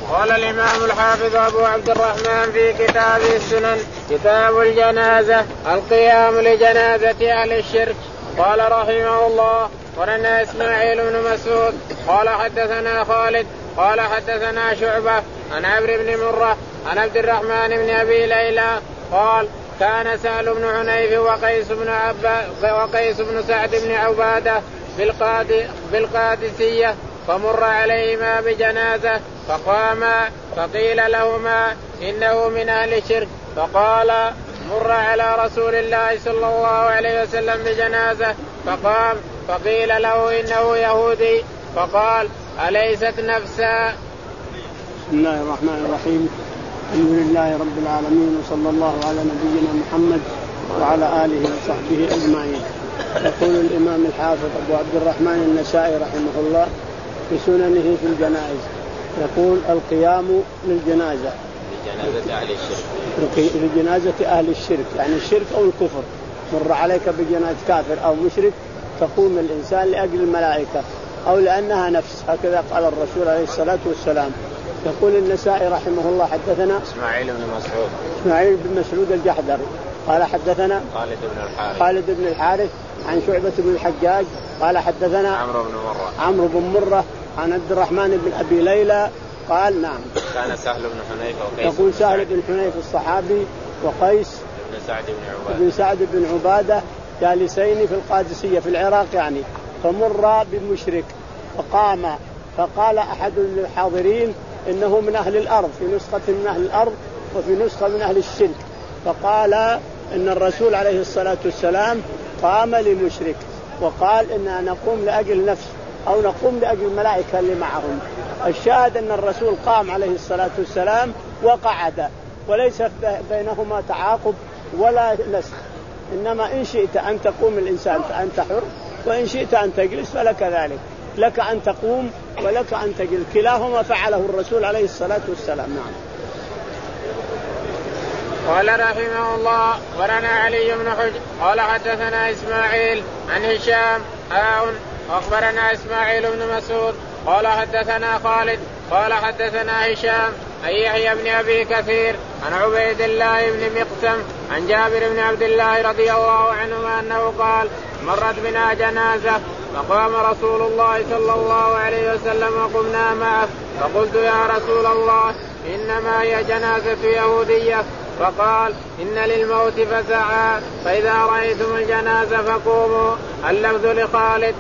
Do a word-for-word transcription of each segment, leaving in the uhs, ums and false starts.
قال الإمام الحافظ أبو عبد الرحمن في كتاب السنن كتاب الجنازة القيام لجنازة أهل الشرك. قال رحمه الله ولنا إسماعيل بن مسعود قال حدثنا خالد قال حدثنا شعبة عن عمرو بن مرة عن عبد الرحمن بن أبي ليلى قال كان سهل بن حنيف وقيس بن عبا وقيس بن سعد بن عبادة بالقاد بالقادسية فمر عليهما بجنازة فقاما فقيل لهما إنه من أهل الشرك فقال مر على رسول الله صلى الله عليه وسلم بجنازة فقام فقيل له إنه يهودي فقال أليست نفسا. بسم الله الرحمن الرحيم. الحمد لله رب العالمين وصلى الله على نبينا محمد وعلى آله وصحبه أجمعين. يقول الإمام الحافظ أبو عبد الرحمن النسائي رحمه الله في سننه في الجنائز يقول القيام للجنازة لجنازة أهل الشرك لجنازة أهل الشرك يعني الشرك أو الكفر. مر عليك بجنازة كافر أو مشرك تقوم الإنسان لأجل الملائكة أو لأنها نفس هكذا قال الرسول عليه الصلاة والسلام. يقول النسائي رحمه الله حدثنا إسماعيل بن مسعود إسماعيل بن مسعود الجحدري قال حدثنا خالد بن الحارث خالد بن الحارث عن شعبة بن الحجاج قال حدثنا عمرو بن مرة عمرو بن مرة عن عبد الرحمن بن أبي ليلى قال نعم كان سهل بن حنيف وقيس يقول سهل بن حنيف الصحابي وقيس بن سعد بن عبادة بن سعد بن عبادة جالسين في القادسية في العراق يعني فمر بمشرك فقام فقال أحد الحاضرين إنه من أهل الأرض في نسخة من أهل الأرض وفي نسخة من أهل الشرك فقال إن الرسول عليه الصلاة والسلام قام لمشرك وقال إننا نقوم لأجل نفس أو نقوم لأجل الملائكة اللي معهم. الشاهد أن الرسول قام عليه الصلاة والسلام وقعد وليس بينهما تعاقب ولا نسخ إنما إن شئت أن تقوم الإنسان فأنت حر وإن شئت أن تجلس فلك ذلك لك أن تقوم ولك أن تجلس كلاهما فعله الرسول عليه الصلاة والسلام. نعم. قال رحمه الله ورنا علي بن حجر قال حدثنا إسماعيل عن هشام آون أخبرنا إسماعيل بن مسعود قال حدثنا خالد قال حدثنا هشام عن يحيى بن أبي كثير عن عبيد الله بن مقسم عن جابر بن عبد الله رضي الله عنهما أنه قال مرت بنا جنازة فقام رسول الله صلى الله عليه وسلم وقمنا معه فقلت يا رسول الله إنما هي جنازة يهودية فقال إن للموت فزعا فإذا رأيتم الجنازة فقوموا. اللفظ لخالد.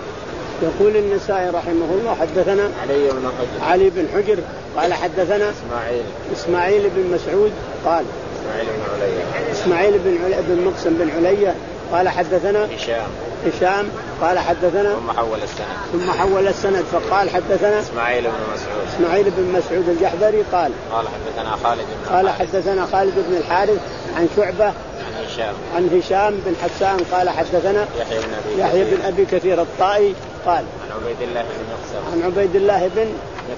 يقول النسائي رحمه الله حدثنا علي بن حجر علي بن حجر قال حدثنا إسماعيل إسماعيل بن مسعود قال إسماعيل بن عليا إسماعيل بن علي بن مقسم بن عليا قال حدثنا هشام هشام قال حدثنا ثم حول السند ثم حول السند فقال حدثنا إسماعيل بن مسعود إسماعيل بن مسعود الجحدري قال قال حدثنا خالد بن قال حدثنا خالد بن الحارث عن شعبة عن هشام عن هشام بن حسان قال حدثنا يحيى بن أبي يحيى بن أبي كثير الطائي قال عن عبيد الله بن مقسم عن عبيد الله بن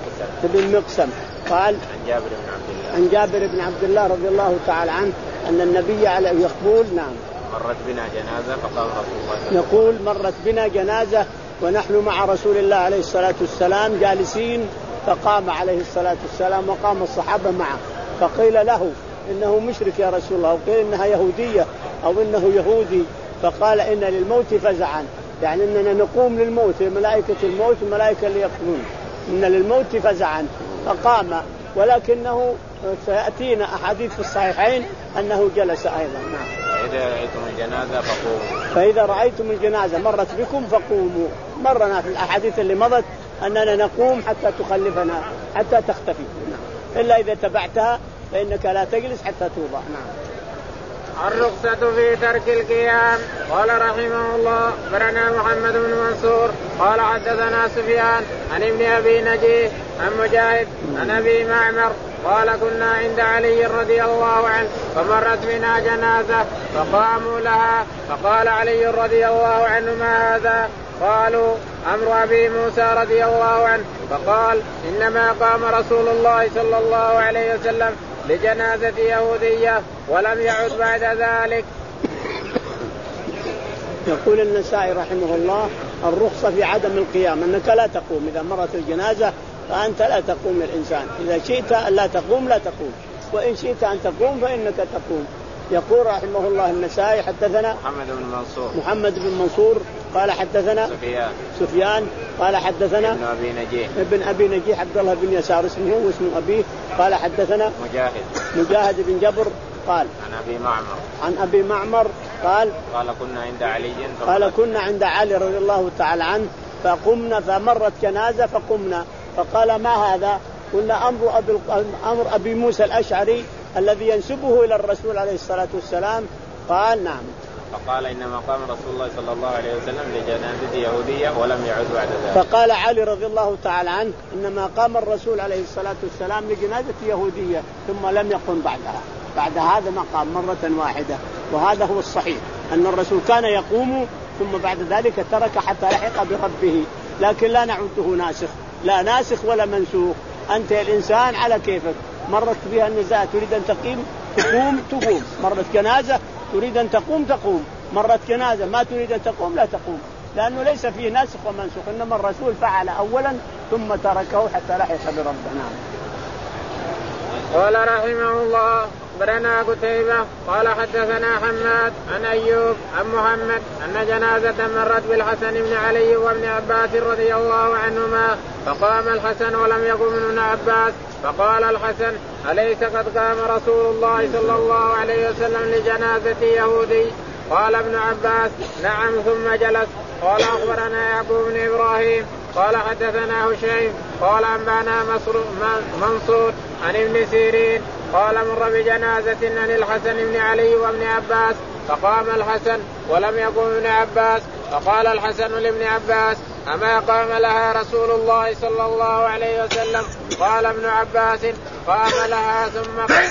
بن مقسم قال عن جابر بن عبد الله عن جابر بن عبد الله رضي الله تعالى عنه أن النبي عليه يقول نعم مرت بنا جنازة فقام رسول الله يقول مرت بنا جنازة ونحن مع رسول الله عليه الصلاة والسلام جالسين فقام عليه الصلاة والسلام وقام الصحابة معه فقيل له إنه مشرك يا رسول الله وقيل إنها يهودية أو إنه يهودي فقال إن للموت فزعا يعني إننا نقوم للموت ملائكة الموت الملائكة اللي يقومون إن للموت فزعا فقام ولكنه سيأتينا أحاديث في الصحيحين أنه جلس أيضا. نعم. فإذا رأيتم الجنازة فقوموا فإذا رأيتم الجنازة مرت بكم فقوموا. مرنا في الأحاديث اللي مضت أننا نقوم حتى تخلفنا حتى تختفي إلا إذا تبعتها فإنك لا تجلس حتى توضع. نعم. الرخصة في ترك القيام. قال رحمه الله برنا محمد بن منصور قال حدثنا سفيان عن ابن أبي نجيه عن مجاهد عن أبي معمر قال كنا عند علي رضي الله عنه فمرت بنا جنازة فقاموا لها فقال علي رضي الله عنه ما هذا قالوا أمر أبي موسى رضي الله عنه فقال إنما قام رسول الله صلى الله عليه وسلم لجنازة يهودية ولم يعد بعد ذلك. يقول النسائي رحمه الله الرخصة في عدم القيام أنك لا تقوم إذا مرت الجنازة فأنت لا تقوم الإنسان، إذا شئت أن لا تقوم لا تقوم، وإن شئت أن تقوم فإنك تقوم. يقول رحمه الله النسائي حدثنا محمد بن منصور محمد بن منصور قال حدثنا سفيان سفيان قال حدثنا ابن أبي نجيح ابن أبي نجيح عبد الله بن يسار اسمه واسم أبيه قال حدثنا مجاهد مجاهد بن جبر قال عن أبي معمر عن أبي معمر قال قال كنا عند علي قال كنا عند علي رضي الله تعالى عنه فقمنا فمرت جنازة فقمنا فقال ما هذا؟ قلنا أمر أبي, أمر أبي موسى الأشعري الذي ينسبه إلى الرسول عليه الصلاة والسلام. قال نعم. فقال إنما قام رسول الله صلى الله عليه وسلم لجنازة يهودية ولم يعد بعد ذلك. فقال علي رضي الله تعالى عنه إنما قام الرسول عليه الصلاة والسلام لجنازة يهودية ثم لم يقم بعدها، بعد هذا ما قام مرة واحدة، وهذا هو الصحيح أن الرسول كان يقوم ثم بعد ذلك ترك حتى لحق بربه، لكن لا نعده ناسخ، لا ناسخ ولا منسوخ. أنت الإنسان على كيفك، مرت بها النزاع تريد أن تقيم تقوم تقوم، مرت جنازة تريد أن تقوم تقوم، مرت جنازة ما تريد أن تقوم لا تقوم، لأنه ليس فيه ناسخ ومنسوخ، إنما الرسول فعل أولا ثم تركه حتى لحق بربنا. قال رحمه الله أخبرنا قتيبة قال حدثنا حماد عن أيوب عن محمد أن جنازة مرت بالحسن بن علي وابن عباس رضي الله عنهما فقام الحسن ولم يقم ابن عباس فقال الحسن أليس قد قام رسول الله صلى الله عليه وسلم لجنازة يهودي؟ قال ابن عباس نعم ثم جلس. قال أخبرنا يعقوب بن إبراهيم قال حدثنا هشيم قال أنبانا منصور عن ابن سيرين قال مر بجنازة عن الحسن بن علي وابن عباس فقام الحسن ولم يقم ابن عباس فقال الحسن لابن عباس أما قام لها رسول الله صلى الله عليه وسلم؟ قال ابن عباس قام لها ثم قام.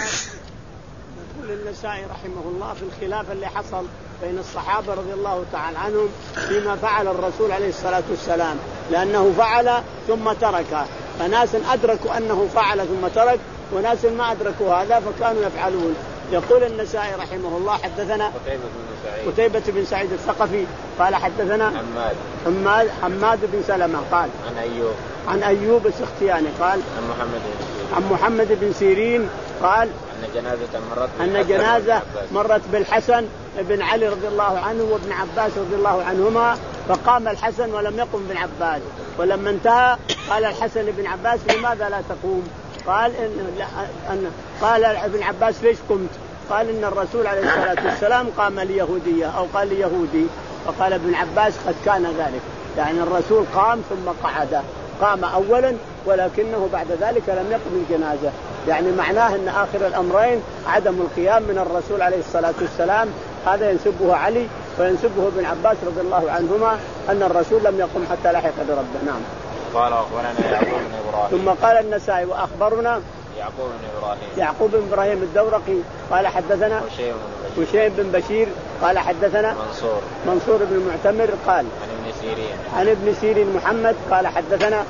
يقول النسائي رحمه الله في الخلاف اللي حصل بين الصحابة رضي الله تعالى عنهم فيما فعل الرسول عليه الصلاة والسلام، لأنه فعل ثم ترك، فناس أدركوا أنه فعل ثم ترك وناس ما أدركوا هذا فكانوا يفعلون. يقول النسائي رحمه الله حدثنا قتيبة بن سعيد الثقفي قال حدثنا حماد حماد, حماد بن سلمة قال عن أيوب عن أيوب السختياني قال عن محمد عن محمد بن سيرين قال أن جنازة مرت أن جنازة مرت بالحسن بن علي رضي الله عنه وابن عباس رضي الله عنهما فقام الحسن ولم يقم ابن عباس، ولما انتهى قال الحسن بن عباس لماذا لا تقوم؟ قال إن, أن قال ابن عباس ليش قمت؟ قال إن الرسول عليه الصلاة والسلام قام ليهودية أو قال ليهودي. فقال ابن عباس قد كان ذلك، يعني الرسول قام ثم قعد، قام أولا ولكنه بعد ذلك لم يقم الجنازة، يعني معناه أن آخر الأمرين عدم القيام من الرسول عليه الصلاة والسلام. هذا ينسبه علي وينسبه ابن عباس رضي الله عنهما أن الرسول لم يقم حتى لحق بربه. نعم. قال أخبرنا يعقوب بن إبراهيم ثم قال النسائي وأخبرنا يعقوب بن إبراهيم يعقوب بن إبراهيم الدورقي قال حدثنا هشيم بن بشير قال حدثنا منصور منصور بن المعتمر قال عن ابن سيرين عن ابن سيرين محمد قال حدثنا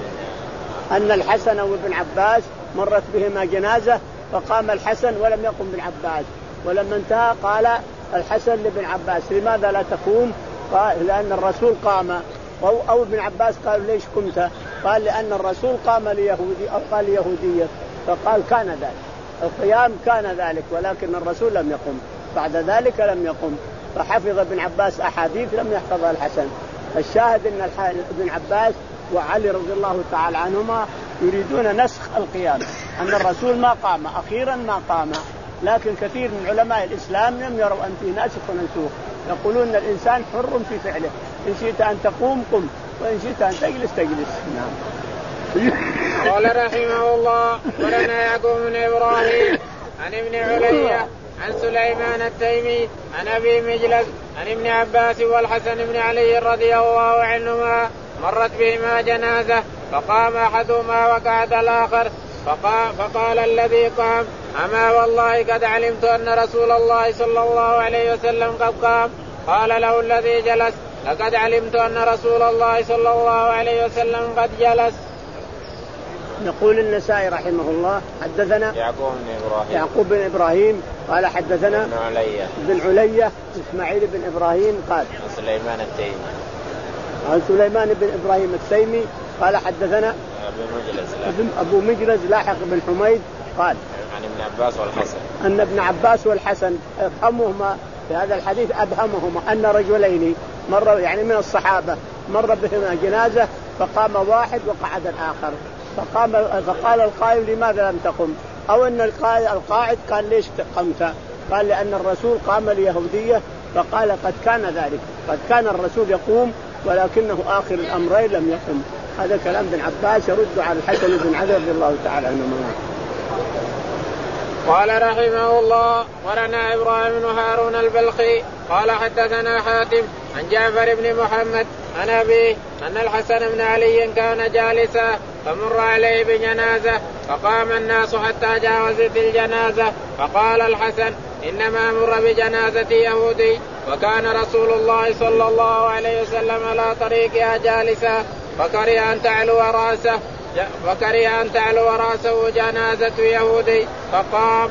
أن الحسن وابن عباس مرت بهما جنازة فقام الحسن ولم يقم ابن عباس، ولما انتهى قال الحسن لابن عباس لماذا لا تقوم؟ قال لأن الرسول قام، أو, أو ابن عباس قال ليش قمت؟ قال لأن الرسول قام ليهودي أو قال يهودية، فقال كان ذلك القيام كان ذلك ولكن الرسول لم يقم، بعد ذلك لم يقم. فحفظ ابن عباس أحاديث لم يحفظها الحسن. الشاهد أن ابن عباس وعلي رضي الله تعالى عنهما يريدون نسخ القيام، أن الرسول ما قام أخيرا ما قام، لكن كثير من علماء الإسلام لم يروا أن فيه ناسخ ونسوخ، يقولون أن الإنسان حر في فعله، إن شئت أن تقوم قم وإن شئت أن تجلس تجلس. نعم. قال رحمه الله ولنا يعقوب بن إبراهيم عن ابن علية عن سليمان التيمي عن أبي مجلس عن ابن عباس والحسن بن علي رضي الله عنهما مرت بهما جنازة فقام أحدهما وقعد الآخر فقال, فقال الذي قام أما والله قد علمت أن رسول الله صلى الله عليه وسلم قد قام. قال له الذي جلس لقد علمت أن رسول الله صلى الله عليه وسلم قد جلس. يقول النسائي رحمه الله حدثنا يعقوب بن إبراهيم يعقوب بن إبراهيم قال حدثنا بن علية بن علية إسماعيل بن إبراهيم قال عن سليمان التيمي عن سليمان بن إبراهيم التيمي قال حدثنا أبو مجلس لاحق بن حميد قال عن ابن عباس والحسن أن ابن عباس والحسن أفهمهما في هذا الحديث أبهمهما أن رجلين مر يعني من الصحابة مر بهما جنازة فقام واحد وقعد الآخر فقام فقال القائم لماذا لم تقم أو أن القاعد قال ليش قمت قال لأن الرسول قام ليهودية فقال قد كان ذلك قد كان الرسول يقوم ولكنه آخر الأمرين لم يقم. هذا كلام ابن عباس يرد على الحسن بن علي رضي الله تعالى عنه. قال رحمه الله ولنا إبراهيم بن هارون البلخي قال حدثنا حاتم عن جعفر بن محمد عن أبيه أن الحسن بن علي كان جالسا فمر عليه بجنازة فقام الناس حتى جاوزت الجنازة فقال الحسن إنما مر بجنازة يهودي وكان رسول الله صلى الله عليه وسلم على طريقها جالسا فكره أن تعلو رأسه فكره أن تعلو رأسه جنازة يهودي فقام.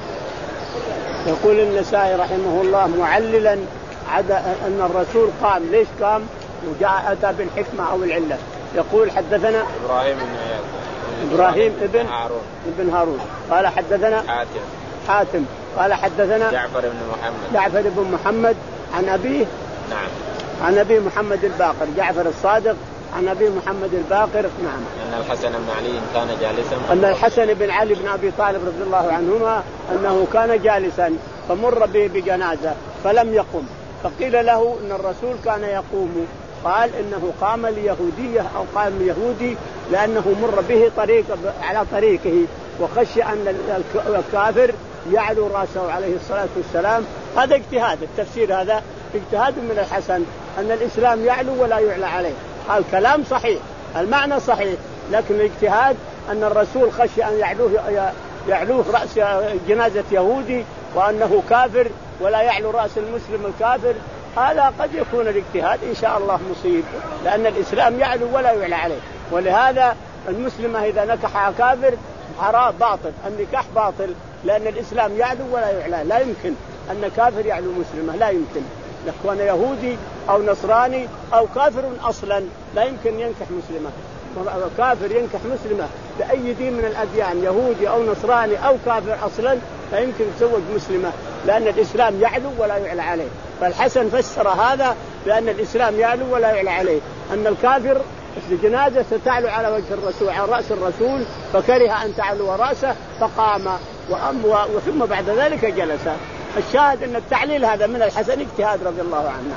يقول النسائي رحمه الله معللا عدا أن الرسول قام ليش قام وجاء أتى بالحكمة أو العلة. يقول حدثنا إبراهيم بن إبراهيم ابن هارون ابن هارون قال حدثنا حاتم حاتم قال حدثنا جعفر بن محمد جعفر بن محمد عن أبيه نعم عن أبي محمد الباقر جعفر الصادق عن أبي محمد الباقر نعم أن الحسن بن علي كان جالسا أن الحسن بن علي بن أبي طالب رضي الله عنهما أنه كان جالسا فمر به بجنازة فلم يقم فقيل له إن الرسول كان يقوم قال إنه قام ليهودية أو قام ليهودي لأنه مر به طريق على طريقه وخشي أن الكافر يعلو رأسه عليه الصلاة والسلام. هذا اجتهاد التفسير هذا اجتهاد من الحسن أن الإسلام يعلو ولا يعلى عليه. قال كلام صحيح المعنى صحيح لكن الاجتهاد أن الرسول خشي أن يعلوه يعلوه رأس جنازة يهودي وأنه كافر ولا يعلو رأس المسلم الكافر. هذا قد يكون الاجتهاد إن شاء الله مصيب لأن الإسلام يعلو ولا يعلى عليه. ولهذا المسلمة إذا نكح كافر حرام باطل النكاح باطل لأن الإسلام يعلو ولا يعلى. لا يمكن أن كافر يعلو مسلمة لا يمكن يكون يهودي أو نصراني أو كافر أصلا لا يمكن ينكح مسلمة. كافر ينكح مسلمة بأي دين من الأديان يهودي أو نصراني أو كافر أصلا لا يمكن يتزوج مسلمة لأن الإسلام يعلو ولا يعلى عليه. فالحسن فسر هذا بأن الإسلام يعلو ولا يعلى عليه أن الكافر الجنازة ستعلو على وجه الرسول على رأس الرسول فكره أن تعلو رأسه فقام وثم بعد ذلك جلس. الشاهد أن التعليل هذا من الحسن اجتهاد رضي الله عنه.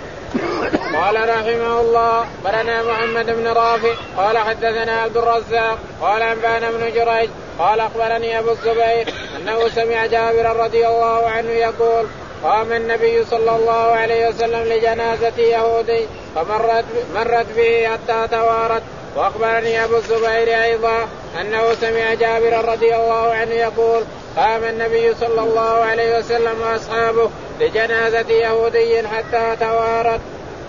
قال رحمه الله برنا محمد بن رافع قال حدثنا عبد الرزاق قال أنبانا بن جريج قال أخبرني أبو الزبير أنه سمع جابر رضي الله عنه يقول قام النبي صلى الله عليه وسلم لجنازة يهودي فمرت مرت به حتى توارت. وأخبرني أبو الزبير أيضا أنه سمع جابر رضي الله عنه يقول قام النبي صلى الله عليه وسلم وأصحابه لجنازة يهودي حتى توارت.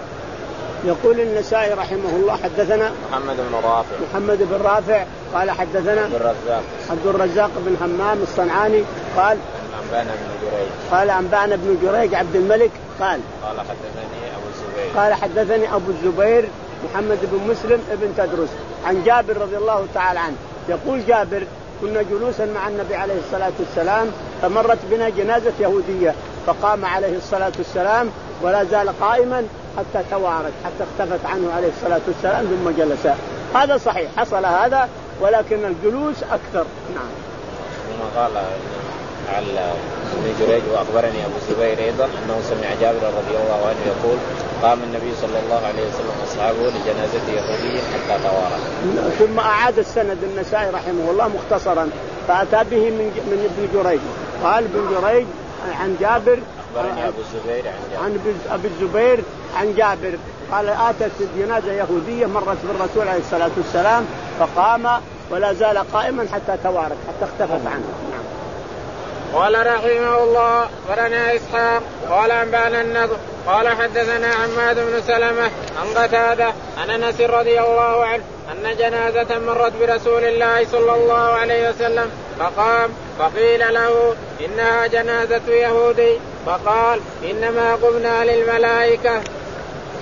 يقول النسائي رحمه الله حدثنا محمد بن رافع محمد بن رافع قال حدثنا عبد الرزاق عبد الرزاق بن همام الصنعاني قال أنبانا بن جريج قال أنبانا بن جريج عبد الملك قال قال حدثني أبو الزبير قال حدثني أبو الزبير محمد بن مسلم ابن تدرس عن جابر رضي الله تعالى عنه. يقول جابر كنا جلوسا مع النبي عليه الصلاة والسلام فمرت بنا جنازة يهودية فقام عليه الصلاة والسلام ولا زال قائما حتى توارت حتى اختفت عنه عليه الصلاة والسلام ثم جلس. هذا صحيح حصل هذا ولكن الجلوس أكثر. نعم. ثم قال على ابن جريج وأخبرني أبو الزبير أيضا أنه سمع جابر رضي الله عنه يقول قام النبي صلى الله عليه وسلم وأصحابه لجنازة يهودي حتى توارى. ثم أعاد السند النسائي رحمه الله مختصرا فأتى به من من ابن جريج قال ابن جريج عن جابر أخبرني أبو الزبير عن جابر عن أبي الزبير عن جابر قال آتت جنازة يهودية مرت بالرسول عليه الصلاة والسلام فقام ولا زال قائما حتى توارت حتى اختفت عنه. نعم. قال رحمه الله ورنا إسحاق قال أنبانا النضر قال حدثنا حماد بن سلمة عن قتادة عن أنس رضي الله عنه أن جنازة مرت برسول الله صلى الله عليه وسلم فقام فقيل له إنها جنازة يهودي فقال إنما قمنا للملائكة.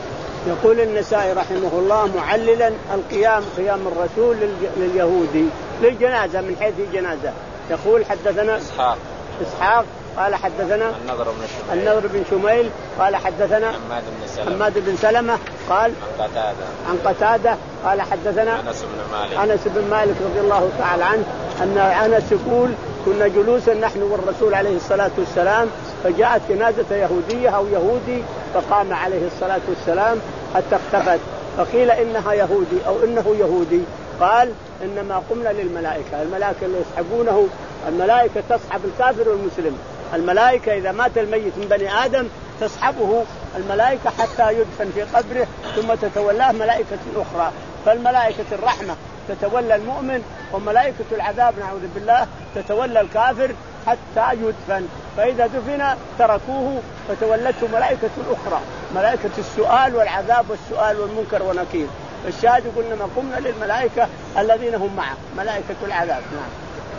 يقول النسائي رحمه الله معللا القيام قيام الرسول لليهودي للجنازة من حيث الجنازة. يقول حدثنا إسحاق إسحاق قال حدثنا النضر بن شميل النضر بن شميل قال حدثنا حماد بن سلمة حماد بن سلمة قال عن قتادة عن قتادة قال حدثنا أنس بن مالك أنس بن مالك رضي الله تعالى عنه أن أنس يقول كنا جلوسا نحن والرسول عليه الصلاة والسلام فجاءت جنازة يهودية أو يهودي فقام عليه الصلاة والسلام حتى اختفت فقيل إنها يهودي أو إنه يهودي قال إنما قمنا للملائكة الملائكة اللي يسحبونه الملائكة تصحب الكافر والمسلم الملائكة إذا مات الميت من بني آدم تصحبه الملائكة حتى يدفن في قبره ثم تتولاه ملائكة أخرى فالملائكة الرحمة تتولى المؤمن وملائكة العذاب نعوذ بالله تتولى الكافر حتى يدفن فإذا دفن تركوه فتولته ملائكة أخرى ملائكة السؤال والعذاب والسؤال والمنكر ونكير. الشاهد قلنا ما قمنا للملائكة الذين هم معه ملائكة العذاب. نعم.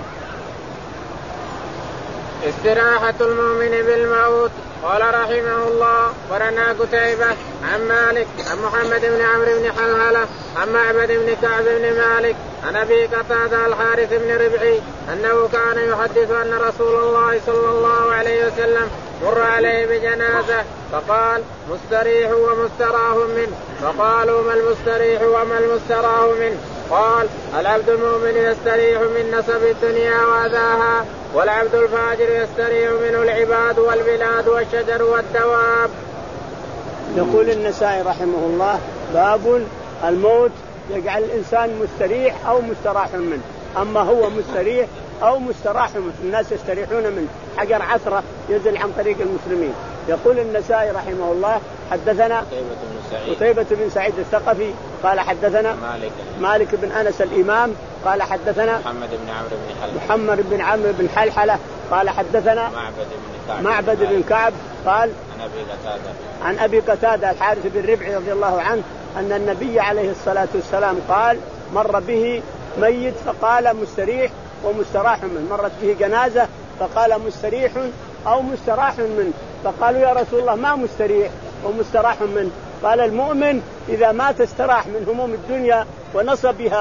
استراحة المؤمن بالموت. قال رحمه الله ورنا قتيبة عن مالك عن محمد بن عمرو بن حلهلة عن معبد بن كعب بن مالك عن أبي قتادة الحارث بن ربعي أنه كان يحدث أن رسول الله صلى الله عليه وسلم مر عليه بجنازة فقال مستريح ومستراح منه فقالوا ما المستريح وما المستراح منه قال العبد المؤمن يستريح من نصب الدنيا وأذاها والعبد الفاجر يستريح منه العباد والبلاد والشجر والدواب. يقول النسائي رحمه الله باب الموت يجعل الإنسان مستريح أو مستراح منه أما هو مستريح أو مستراح منه الناس يستريحون منه حجر عثرة ينزل عن طريق المسلمين. يقول النسائي رحمه الله حدثنا قتيبة بن سعيد الثقفي قال حدثنا مالك مالك بن أنس الإمام قال حدثنا محمد بن عمرو بن حلحلة محمد بن عمرو بن حلحلة قال حدثنا معبد بن كعب معبد بن كعب قال عن أبي قتادة عن أبي قتادة الحارث بن ربعي رضي الله عنه أن النبي عليه الصلاة والسلام قال مر به ميت فقال مستريح ومستراح منه مرت به جنازة فقال مستريح أو مستراح منه فقالوا يا رسول الله ما مستريح ومستراح منه قال المؤمن إذا مات استراح من هموم الدنيا ونصبها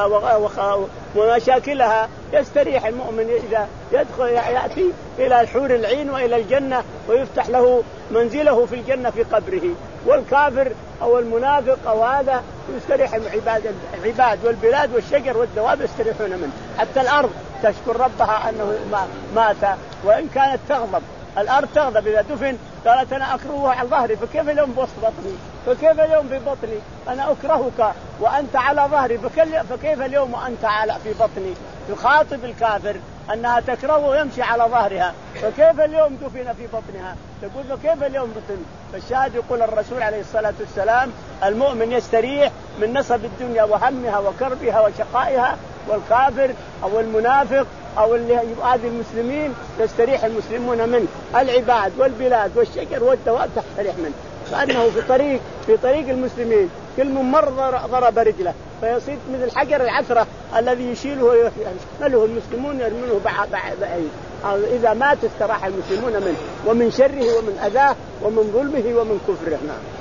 ومشاكلها يستريح المؤمن إذا يدخل يأتي إلى الحور العين وإلى الجنة ويفتح له منزله في الجنة في قبره. والكافر أو المنافق أو هذا يستريح العباد العباد والبلاد والشجر والدواب يستريحون منه حتى الأرض تشكر ربها أنه مات وإن كانت تغضب الأرض تغضب إذا دفن قالت أنا أكرهه على ظهري فكيف اليوم بوسط بطني فكيف اليوم في بطني أنا أكرهك وأنت على ظهري فكيف اليوم وأنت على في بطني. يخاطب الكافر أنها تكرهه ويمشي على ظهرها فكيف اليوم دفن في بطنها تقول فكيف اليوم بطن. فالشاهد يقول الرسول عليه الصلاة والسلام المؤمن يستريح من نصب الدنيا وهمها وكربها وشقائها والكافر أو المنافق أو اللي يؤذي المسلمين يستريح المسلمون منه العباد والبلاد والشجر والدواب تستريح منه كأنه في طريق في طريق المسلمين كل من مر ضرب رجله فيصير مثل حجر العثرة الذي يشيله ويحمله المسلمون يرمونه بعيد إذا مات استراح المسلمون منه ومن شره ومن أذاه ومن ظلمه ومن كفره.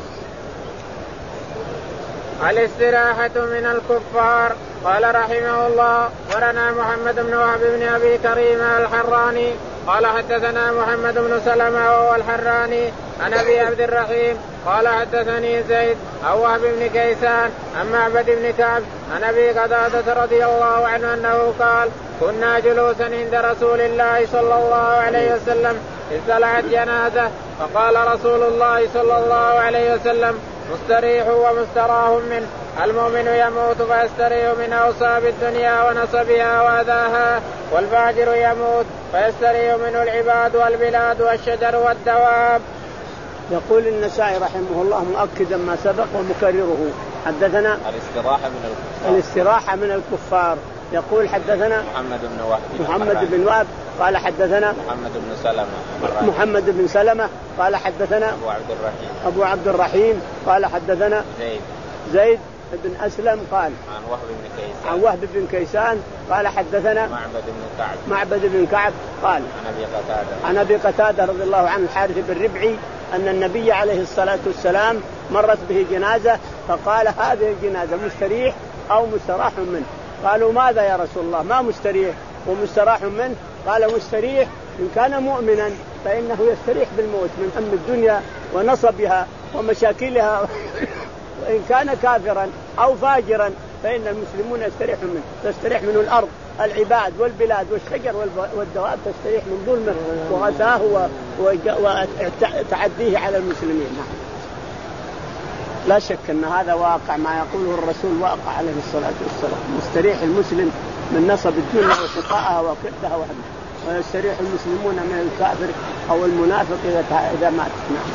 الاستراحة من الكفار. قال رحمه الله ورنا محمد بن وهب بن أبي كريم الحراني قال حدثنا محمد بن سلمة وهو الحراني عن أبي عبد الرحيم قال حدثني زيد أو وهب بن كيسان عن معبد بن كعب عن أبي قتادة رضي الله عنه أنه قال كنا جلوسا عند رسول الله صلى الله عليه وسلم إذ طلعت جنازة فقال رسول الله صلى الله عليه وسلم مستريح ومستراح منه المؤمن يموت فيستريح من أوصاب الدنيا ونصبها وأذاها والفاجر يموت فيستريح منه العباد والبلاد والشجر والدواب. يقول النسائي رحمه الله مؤكدا ما سبق ومكرره حدثنا الاستراحة من الكفار الاستراحة من الكفار. يقول حدثنا محمد بن وهب محمد بن وهب قال حدثنا محمد بن سلمة محمد بن سلمة قال حدثنا أبو عبد الرحيم أبو عبد الرحيم قال حدثنا زيد زيد بن أسلم قال عن وهب بن كيسان عن وهب بن كيسان قال حدثنا معبد بن كعب معبد بن كعب قال عن أبي قتادة عن أبي قتادة رضي الله عنه الحارث بن ربعي أن النبي عليه الصلاة والسلام مرت به جنازة فقال هذه الجنازة مستريح أو مستراح منه؟ قالوا ماذا يا رسول الله؟ ما مستريح ومستراح منه؟ قال مستريح إن كان مؤمنا فإنه يستريح بالموت من هم الدنيا ونصبها ومشاكلها وإن كان كافرا أو فاجرا فإن المسلمون يستريحون منه، تستريح منه الأرض العباد والبلاد والشجر والدواب، تستريح من ظلمه وغثاه وتعديه على المسلمين. لا شك أن هذا واقع، ما يقوله الرسول واقع عليه الصلاة والسلام. مستريح المسلم من نصب الدنيا وشقائها وكدها وهمها، ويستريح المسلمون من الكافر أو المنافق إذا مات.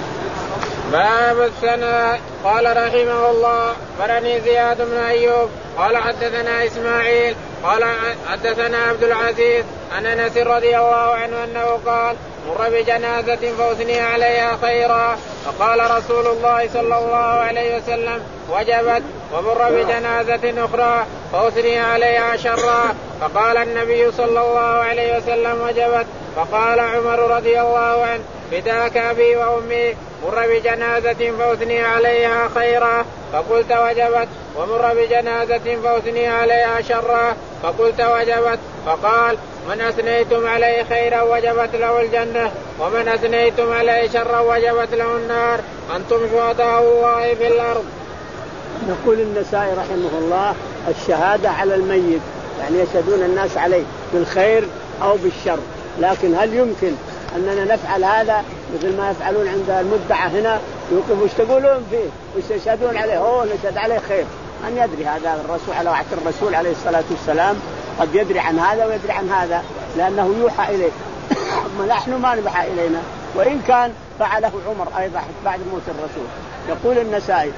باب الثناء. قال رحمه الله برني زياد بن أيوب قال حدثنا إسماعيل قال حدثنا عبد العزيز عن أنس رضي الله عنه أنه قال مر بجنازة فأثني عليها خيرا فقال رسول الله صلى الله عليه وسلم وجبت، ومر بجنازة أخرى فأثني عليها شرا فقال النبي صلى الله عليه وسلم وجبت، فقال عمر رضي الله عنه فداك أبي وأمي، مر بجنازة فأثني عليها خيرا فقلت وجبت، ومر بجنازة فأثني عليها شرا فقلت وجبت، فقال من أثنيتم عليه خيرا وجبت له الجنة، ومن أثنيتم عليه شرا وجبت له النار، أنتم شهداء الله في الأرض. يقول النسائي رحمه الله الشهادة على الميت، يعني يشهدون الناس عليه بالخير أو بالشر، لكن هل يمكن أننا نفعل هذا مثل ما يفعلون عند المدعى هنا؟ يوقفوا وش تقولون فيه وش يشهدون عليه؟ هو نشهد عليه خير. من يدري هذا الرسول على وعد الرسول عليه الصلاة والسلام قد يدري عن هذا ويدري عن هذا لأنه يوحى إليه نحن ما نوحى إلينا، وإن كان فعله عمر أيضا بعد موت الرسول. يقول النسائي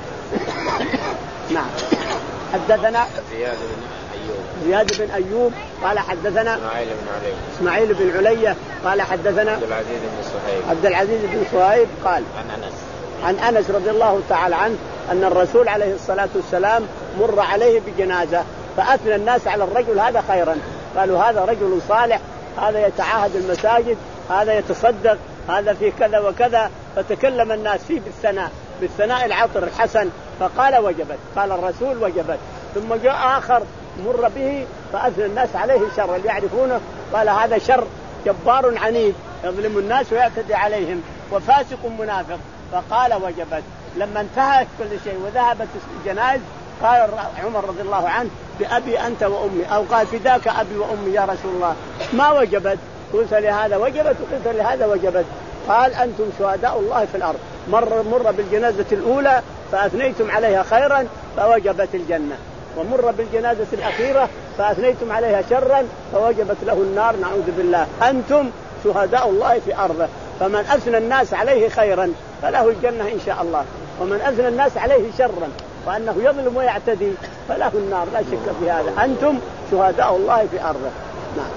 نعم حدثنا زياد بن أيوب زياد بن أيوب قال حدثنا إسماعيل بن علي إسماعيل بن علية قال حدثنا عبد العزيز بن صهيب عبد العزيز بن صهيب قال عن أنس عن أنس رضي الله تعالى عنه أن الرسول عليه الصلاة والسلام مر عليه بجنازة فأثنى الناس على الرجل هذا خيرا، قالوا هذا رجل صالح، هذا يتعاهد المساجد، هذا يتصدق، هذا في كذا وكذا، فتكلم الناس فيه بالثناء بالثناء العطر الحسن، فقال وجبت، قال الرسول وجبت. ثم جاء آخر مر به فأثنى الناس عليه شر يعرفونه، قال هذا شر جبار عنيد يظلم الناس ويعتدي عليهم وفاسق منافق، فقال وجبت. لما انتهى كل شيء وذهبت الجنائز قال عمر رضي الله عنه بأبي أنت وأمي، أو قال فداك أبي وأمي يا رسول الله ما وجبت؟ قلت لهذا وجبت وقلت لهذا وجبت. قال أنتم شهداء الله في الأرض، مر مر بالجنازة الأولى فأثنيتم عليها خيرا فوجبت الجنة، ومر بالجنازة الأخيرة فأثنيتم عليها شرا فوجبت له النار، نعوذ بالله. أنتم شهداء الله في أرضه، فمن أثنى الناس عليه خيرا فله الجنة إن شاء الله، ومن أثنى الناس عليه شرا وأنه يظلم ويعتدي فله النار، لا شك في هذا. أنتم شهداء الله في أرضه. نعم.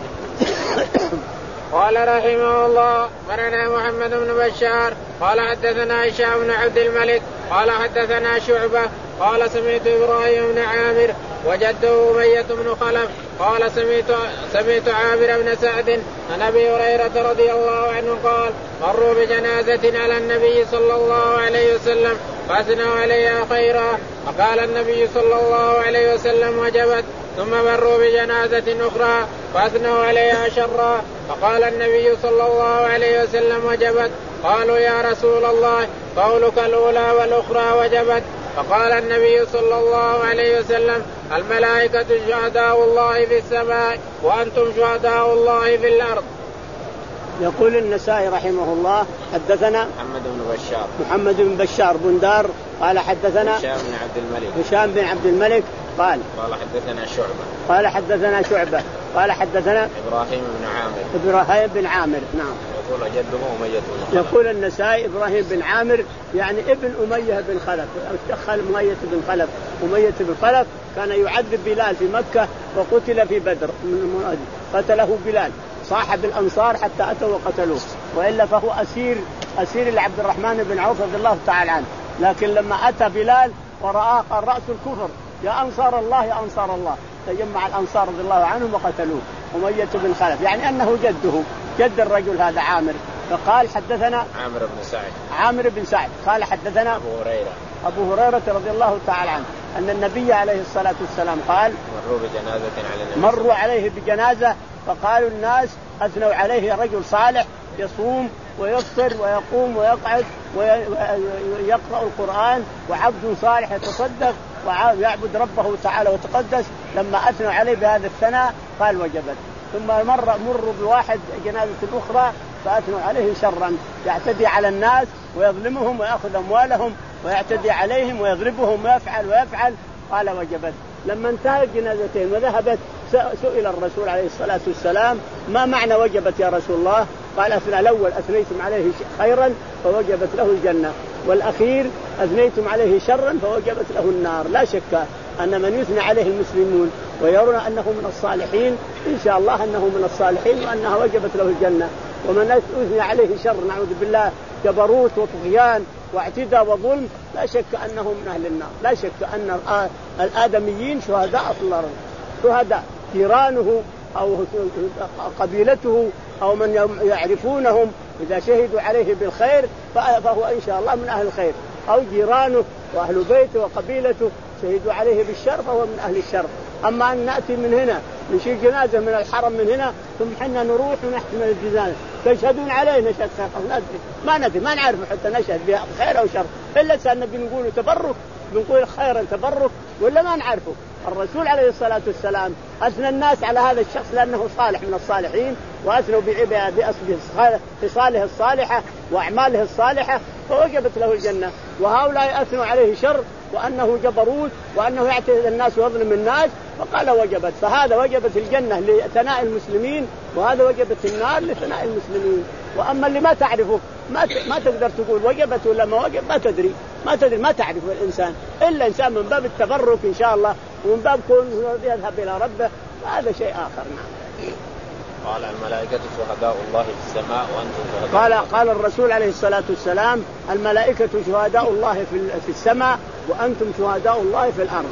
قال رحمه الله برنا محمد بن بشار قال حدثنا هشام بن عبد الملك قال حدثنا شعبة قال سمعت إبراهيم بن عامر وجده أمية بن خلف قال سمعت سمعت عامر بن سعد عن أبي هريرة رضي الله عنه قال مروا بجنازة على النبي صلى الله عليه وسلم فأثنوا عليها خيرا، فقال النبي صلى الله عليه وسلم وجبت، ثم مروا بجنازة أخرى فأثنوا عليها شرا، فقال النبي صلى الله عليه وسلم وجبت. قالوا يا رسول الله قولك الأولى والأخرى وجبت، فقال النبي صلى الله عليه وسلم الملائكة شهداء الله في السماء وأنتم شهداء الله في الأرض. يقول النسائي رحمه الله حدثنا محمد بن بشار محمد بن بشار بندار قال حدثنا هشام بن عبد الملك هشام بن عبد الملك قال قال حدثنا شعبة قال حدثنا شعبة قال حدثنا إبراهيم بن عامر إبراهيم بن عامر نعم. يقول جده أمية بن خلف. يقول النسائي إبراهيم بن عامر يعني ابن أمية بن خلف، أخل أمية بن خلف. أمية بن خلف كان يعذب بلال في مكة وقتل في بدر، قتله بلال صاحب الأنصار حتى أتوا وقتلوه، وإلا فهو أسير أسير لعبد الرحمن بن عوف رضي الله تعالى عنه. لكن لما أتى بلال ورآه قال رأس الكفر يا أنصار الله يا أنصار الله، تجمع الأنصار رضي الله عنهم وقتلوه. أمية بن خلف يعني أنه جده جد الرجل هذا عامر. فقال حدثنا عامر بن سعد عامر بن سعد قال حدثنا أبو هريرة أبو هريرة رضي الله تعالى عنه أن النبي عليه الصلاة والسلام قال مروا بجنازة على النبي مروا عليه بجنازة فقالوا الناس أثنوا عليه رجل صالح يصوم ويفطر ويقوم ويقعد ويقرأ القرآن وعبد صالح يتصدق ويعبد ربه تعالى وتقدس. لما أثنوا عليه بهذا الثناء قال وجبت. ثم مر مر بواحد جنازة أخرى فأثنوا عليه شرا يعتدي على الناس ويظلمهم ويأخذ أموالهم ويعتدي عليهم ويضربهم ويفعل ويفعل قال وجبت. لما انتهت جنازتين وذهبت سئل الرسول عليه الصلاة والسلام ما معنى وجبت يا رسول الله؟ قال أثنى الأول أثنيتم عليه خيرا فوجبت له الجنة، والأخير أثنيتم عليه شرا فوجبت له النار. لا شك أن من يثنى عليه المسلمون ويرون أنه من الصالحين إن شاء الله أنه من الصالحين وأنها وجبت له الجنة، ومن يثنى عليه شر نعوذ بالله جبروت وطغيان واعتداء وظلم لا شك أنه من أهل النار. لا شك أن الآدميين شهداء في الأرض، شهداء جيرانه أو قبيلته أو من يعرفونهم إذا شهدوا عليه بالخير فهو إن شاء الله من أهل الخير، أو جيرانه وأهل بيته وقبيلته شهدوا عليه بالشر فهو من أهل الشر. أما أن نأتي من هنا نشيل جنازة من الحرم من هنا ثم حنا نروح ونحتمل الجنازة تشهدون عليه نشهد خير ما ندري ما نعرف حتى نشهد بها خير أو شر إلا سألنا بنقول تبرك بنقول خيرا تبرك ولا ما نعرفه. الرسول عليه الصلاة والسلام أثنى الناس على هذا الشخص لأنه صالح من الصالحين وأثنوا بخصاله الصالحة وأعماله الصالحة فوجبت له الجنة. وهؤلاء أثنوا عليه شر وأنه جبروت وأنه يعتدي الناس ويظلم الناس فقال وجبت. فهذا وجبت الجنة لثناء المسلمين وهذا وجبت النار لثناء المسلمين. وأما اللي ما تعرفه ما ما تقدر تقول وجبت ولا ما وجب ما تدري ما تدري ما تعرف الإنسان إلا إنسان من باب التبرك إن شاء الله ومن باب كون يذهب إلى ربه هذا شيء آخر. نعم. قال الملائكة شهداء الله في السماء وأنتم شهداء. قال قال الرسول عليه الصلاة والسلام الملائكة شهداء الله في في السماء وأنتم شهداء الله في الأرض.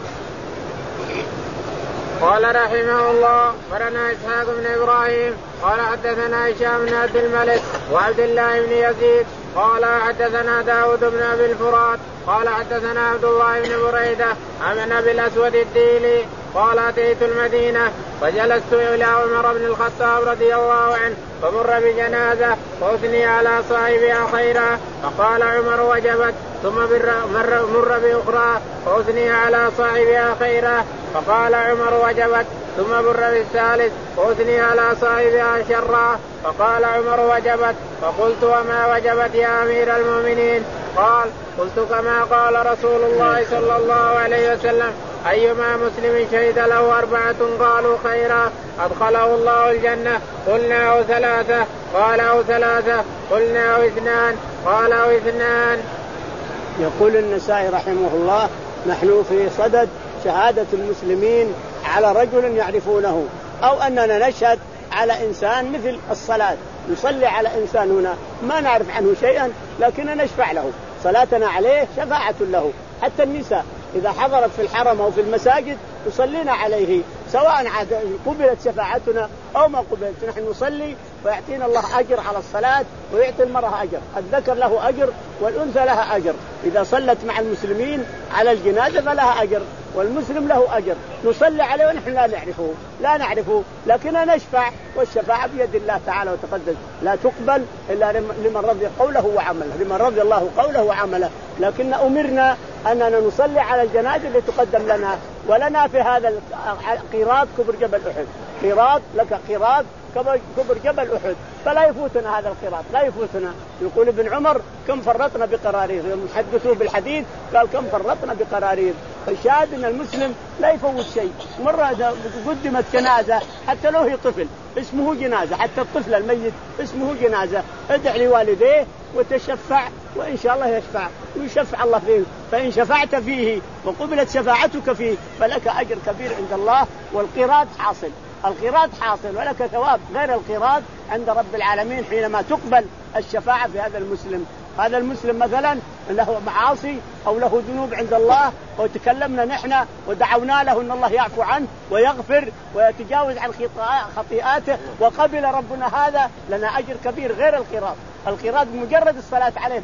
قال رحمه الله ورنا إسحاق بن إبراهيم قال حدثنا هشام بن عبد الملك وعبد الله بن يزيد قال حدثنا داود بن أبي الفرات قال حدثنا عبد الله بن بريدة عن أبي الأسود الديلي قال أتيت المدينة فجلست إلى عمر بن الخطاب رضي الله عنه فمر بجنازة فأثني على صاحبها خيرا فقال عمر وجبت ثم مر, مر بأخرى فأثني على صاحبها خيرا فقال عمر وجبت ثم مر بالثالث فأثني على صاحبها شرا فقال عمر وجبت فقلت وما وجبت يا أمير المؤمنين؟ قال قلت كما قال رسول الله صلى الله عليه وسلم أيما مسلم شهد له أربعة قالوا خيرا أدخله الله الجنة قلنا أو ثلاثة قال أو ثلاثة قلنا أو اثنان قال أو اثنان. يقول النسائي رحمه الله نحن في صدد شهادة المسلمين على رجل يعرفونه أو أننا نشهد على إنسان مثل الصلاة نصلي على إنسان هنا ما نعرف عنه شيئا لكننا نشفع له صلاتنا عليه شفاعة له. حتى النساء إذا حضرت في الحرم أو في المساجد يصلينا عليه سواء قبلت شفاعتنا أو ما قبلت نحن نصلي ويعطينا الله أجر على الصلاة ويعطي المرأة أجر الذكر له أجر والأنثى لها أجر. إذا صلت مع المسلمين على الجنازة فلها أجر والمسلم له أجر. نصلي عليه ونحن لا نعرفه لا نعرفه لكننا نشفع والشفاعة بيد الله تعالى وتقدس لا تقبل إلا لمن رضي قوله وعمله لمن رضي الله قوله وعمله. لكن أمرنا أننا نصلي على الجنازة اللي تقدم لنا ولنا في هذا قيراط كبر جبل أحد قيراط لك قيراط كبر جبل أحد فلا يفوتنا هذا القيراط لا يفوتنا. يقول ابن عمر كم فرطنا بقرارير يحدثوا بالحديث قال كم فرطنا بقرارير. فالشاهد أن المسلم لا يفوت شيء. مرة قدمت جنازة حتى لو هي طفل اسمه جنازة حتى الطفل الميت اسمه جنازة ادع لوالديه وتشفع وإن شاء الله يشفع ويشفع الله فيه. فإن شفعت فيه وقبلت شفاعتك فيه فلك أجر كبير عند الله والقيراط حاصل القيراط حاصل ولك ثواب غير القيراط عند رب العالمين حينما تقبل الشفاعة في هذا المسلم. هذا المسلم مثلا له معاصي أو له ذنوب عند الله وتكلمنا نحن ودعونا له أن الله يعفو عنه ويغفر ويتجاوز عن خطيئاته وقبل ربنا هذا لنا أجر كبير غير القيراط. القيراط مجرد الصلاة عليه بس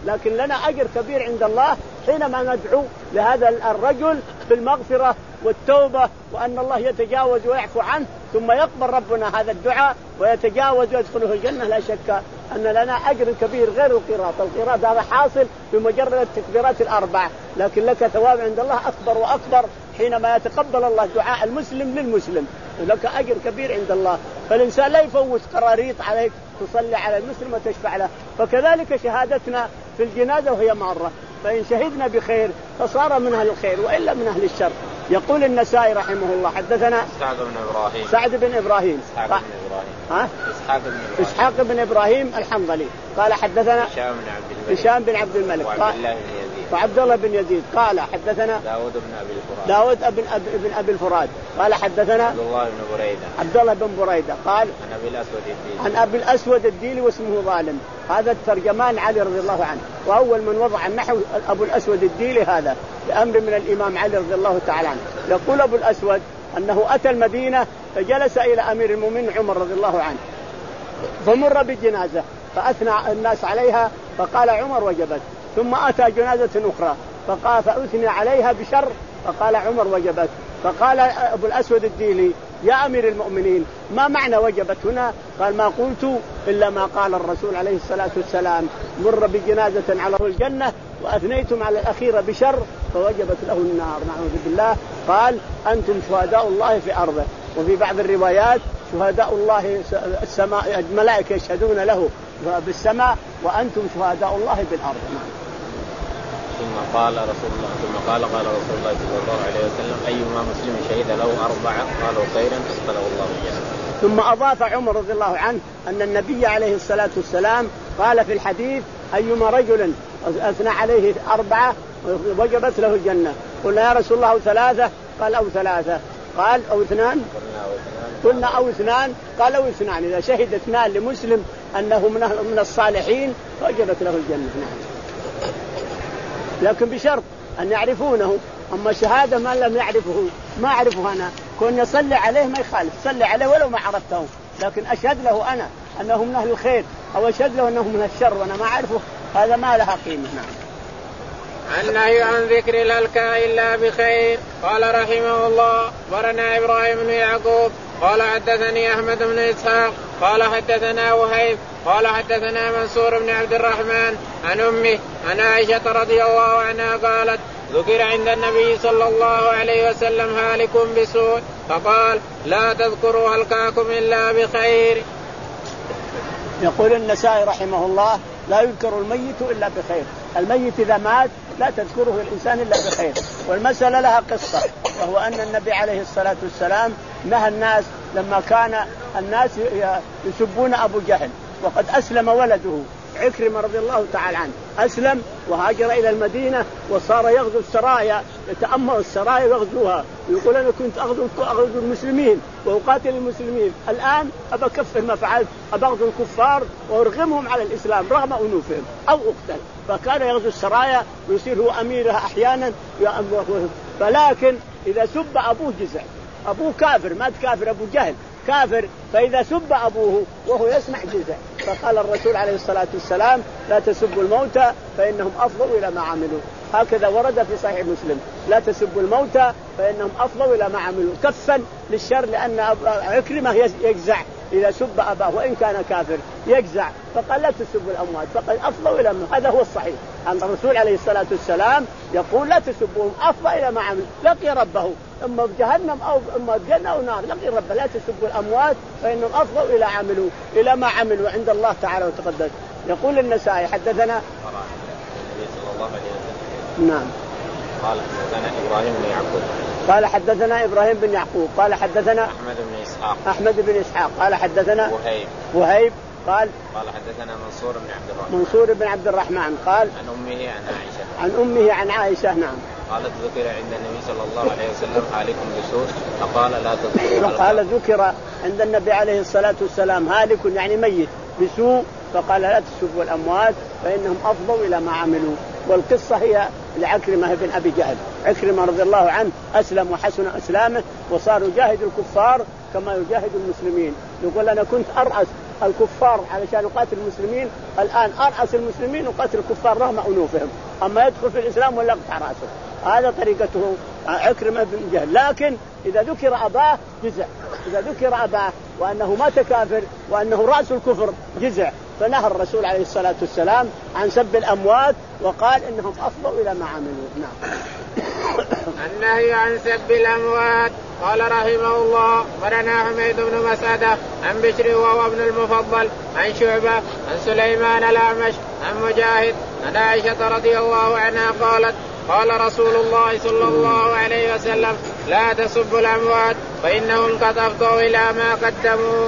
لكن لنا أجر كبير عند الله حينما ندعو لهذا الرجل بالمغفرة والتوبة، وأن الله يتجاوز ويعفو عنه، ثم يقبل ربنا هذا الدعاء ويتجاوز ويدخله الجنة. لا شك أن لنا أجر كبير غير القراط. القراط هذا حاصل بمجرد التكبيرات الأربع، لكن لك ثواب عند الله أكبر وأكبر حينما يتقبل الله دعاء المسلم للمسلم، ولك أجر كبير عند الله. فالإنسان لا يفوت قراريط عليك تصلي على المسلم وتشفع له. فكذلك شهادتنا في الجنازة وهي مرة، فإن شهدنا بخير فصار من أهل الخير وإلا من أهل الشر. يقول النسائي رحمه الله حدثنا سعد بن إبراهيم سعد بن إبراهيم إسحاق بن إبراهيم ها إسحاق بن إبراهيم إسحاق بن إبراهيم الحنظلي قال حدثنا هشام بن عبد الملك هشام بن عبد الملك وعبد الله بن يزيد وعبد الله بن يزيد قال حدثنا داود بن أبي الفراد داود بن أبي, بن أبي الفراد قال حدثنا عبد الله بن بريدة عبد الله بن بريدة قال عن أبي الأسود الديلي عن أبي الأسود الديلي واسمه ظالم. هذا الترجمان علي رضي الله عنه، وأول من وضع النحو أبو الأسود الديلي هذا بأمر من الإمام علي رضي الله تعالى عنه. يقول أبو الأسود أنه أتى المدينة فجلس إلى أمير المؤمنين عمر رضي الله عنه، فمر بجنازة فأثنى الناس عليها فقال عمر وجبت. ثم أتى جنازة أخرى فقال فأثنى عليها بشر فقال عمر وجبت. فقال أبو الأسود الديلي يا أمير المؤمنين ما معنى وجبت هنا؟ قال ما قلت إلا ما قال الرسول عليه الصلاة والسلام مر بجنازة على الجنة وأثنيتم على الأخيرة بشر فوجبت له النار نعوذ بالله. قال أنتم شهداء الله في أرضه. وفي بعض الروايات شهداء الله السماء، الملائكة يشهدون له بالسماء وأنتم شهداء الله بالأرض. ثم قال رسول الله ثم قال قال رسول الله صلى الله عليه وسلم أيما مسلم شهد له أربعة قالوا خيرا أدخله الله الجنة. ثم أضاف عمر رضي الله عنه أن النبي عليه الصلاة والسلام قال في الحديث أيما رجل أثنى عليه أربعة وجبت له الجنة. قلنا يا رسول الله ثلاثة قال أو ثلاثة قال أو اثنان قلنا أو اثنان قال أو اثنان. إذا شهد اثنان لمسلم أنه من الصالحين وجبت له الجنة. لكن بشرط أن يعرفونه. أما شهادة ما لم يعرفه ما أعرفه أنا كون يصلي عليه ما يخالف، صلي عليه ولو ما عرفته، لكن أشهد له أنا أنه من أهل الخير أو أشهد له أنه من الشر وأنا ما أعرفه هذا ما لها قيمة. النهي عن ذكر الألقى إلا بخير. قال رحمه الله ورنا إبراهيم بن يعقوب قال حدثني أحمد بن إسحاق قال حدثنا وهيب قال حدثنا منصور بن عبد الرحمن عن أمه عن عائشة رضي الله عنها قالت ذكر عند النبي صلى الله عليه وسلم هالك بسوء فقال لا تذكروا هلكاكم إلا بخير. يقول النسائي رحمه الله لا يذكر الميت إلا بخير. الميت إذا مات لا تذكره الإنسان إلا بخير. والمسألة لها قصة، وهو أن النبي عليه الصلاة والسلام نهى الناس لما كان الناس يسبون أبو جهل وقد أسلم ولده عكرمة رضي الله تعالى عنه، أسلم وهاجر إلى المدينة وصار يغزو السرايا، يتأمر السرايا ويغزوها، يقول أنا كنت أغزو أغزو المسلمين وأقاتل المسلمين، الآن أبى أكفر ما فعلت، أبى أغزو الكفار وأرغمهم على الإسلام رغم أنوفهم أو أقتل. فكان يغزو السرايا ويصير هو أميرها أحيانا. فلكن إذا سب أبوه جزع، أبوه كافر مات كافر أبو جهل كافر، فإذا سب أبوه وهو يسمع جزع. فقال الرسول عليه الصلاة والسلام لا تسبوا الموتى فإنهم أفضوا إلى ما عملوا. هكذا ورد في صحيح مسلم لا تسبوا الموتى فإنهم أفضوا إلى ما عملوا، كفا للشر لأن عكرمة يجزع إذا سب أباه وإن كان كافر يجزع، فقال لا تسبوا الأموات فقد أفضوا إلى ما. هذا هو الصحيح أن الرسول عليه الصلاة والسلام يقول لا تسبوهم أفضى إلى ما عملوا، لقي ربه إما جهنم أو إما جنة أو نار، لقي ربه. لا تسبوا الأموات فإنهم أفضوا إلى عملوا إلى ما عملوا عند الله تعالى وتقدس. يقول النسائي حدثنا النبي صلى الله عليه وسلم نعم قال حدثنا إبراهيم بن يعقوب قال حدثنا إبراهيم بن يعقوب قال حدثنا أحمد بن إسحاق أحمد بن إسحاق قال حدثنا وهيب وهيب قال قال حدثنا منصور بن عبد الرحمن منصور بن عبد الرحمن قال عن أمه عن عائشة عن أمه عن عائشة نعم قالت ذكر عند النبي صلى الله عليه وسلم هالك بسوء فقال لا تذكروا. قال ذكر عند النبي عليه الصلاة والسلام هالك يعني ميت بسوء فقال لا تسبوا الأموات فإنهم أفضوا إلى ما عملوا. والقصة هي لعكرمة بن أبي جهل. عكرمة رضي الله عنه أسلم وحسن أسلامه وصار يجاهد الكفار كما يجاهد المسلمين، يقول أنا كنت أرأس الكفار علشان أقاتل المسلمين، الآن أرأس المسلمين وقاتل الكفار رغم أنوفهم، أما يدخل في الإسلام ولا يقطع رأسه. هذا طريقته عكرمة بن جهل. لكن إذا ذكر أباه جزع، إذا ذكر أباه وأنه مات كافر وأنه رأس الكفر جزع. فنهى الرسول عليه الصلاة والسلام عن سب الأموات وقال إنهم أفضوا إلى ما عملوا. نعم. النهي عن سب الأموات. قال رحمه الله ورنا حميد بن مسعدة عن بشر وهو ابن المفضل عن شعبة عن سليمان الأعمش عن مجاهد عن عائشة رضي الله عنها قالت قال رسول الله صلى الله عليه وسلم لا تسبوا الأموات فإنهم قد أفضوا إلى ما قدموا.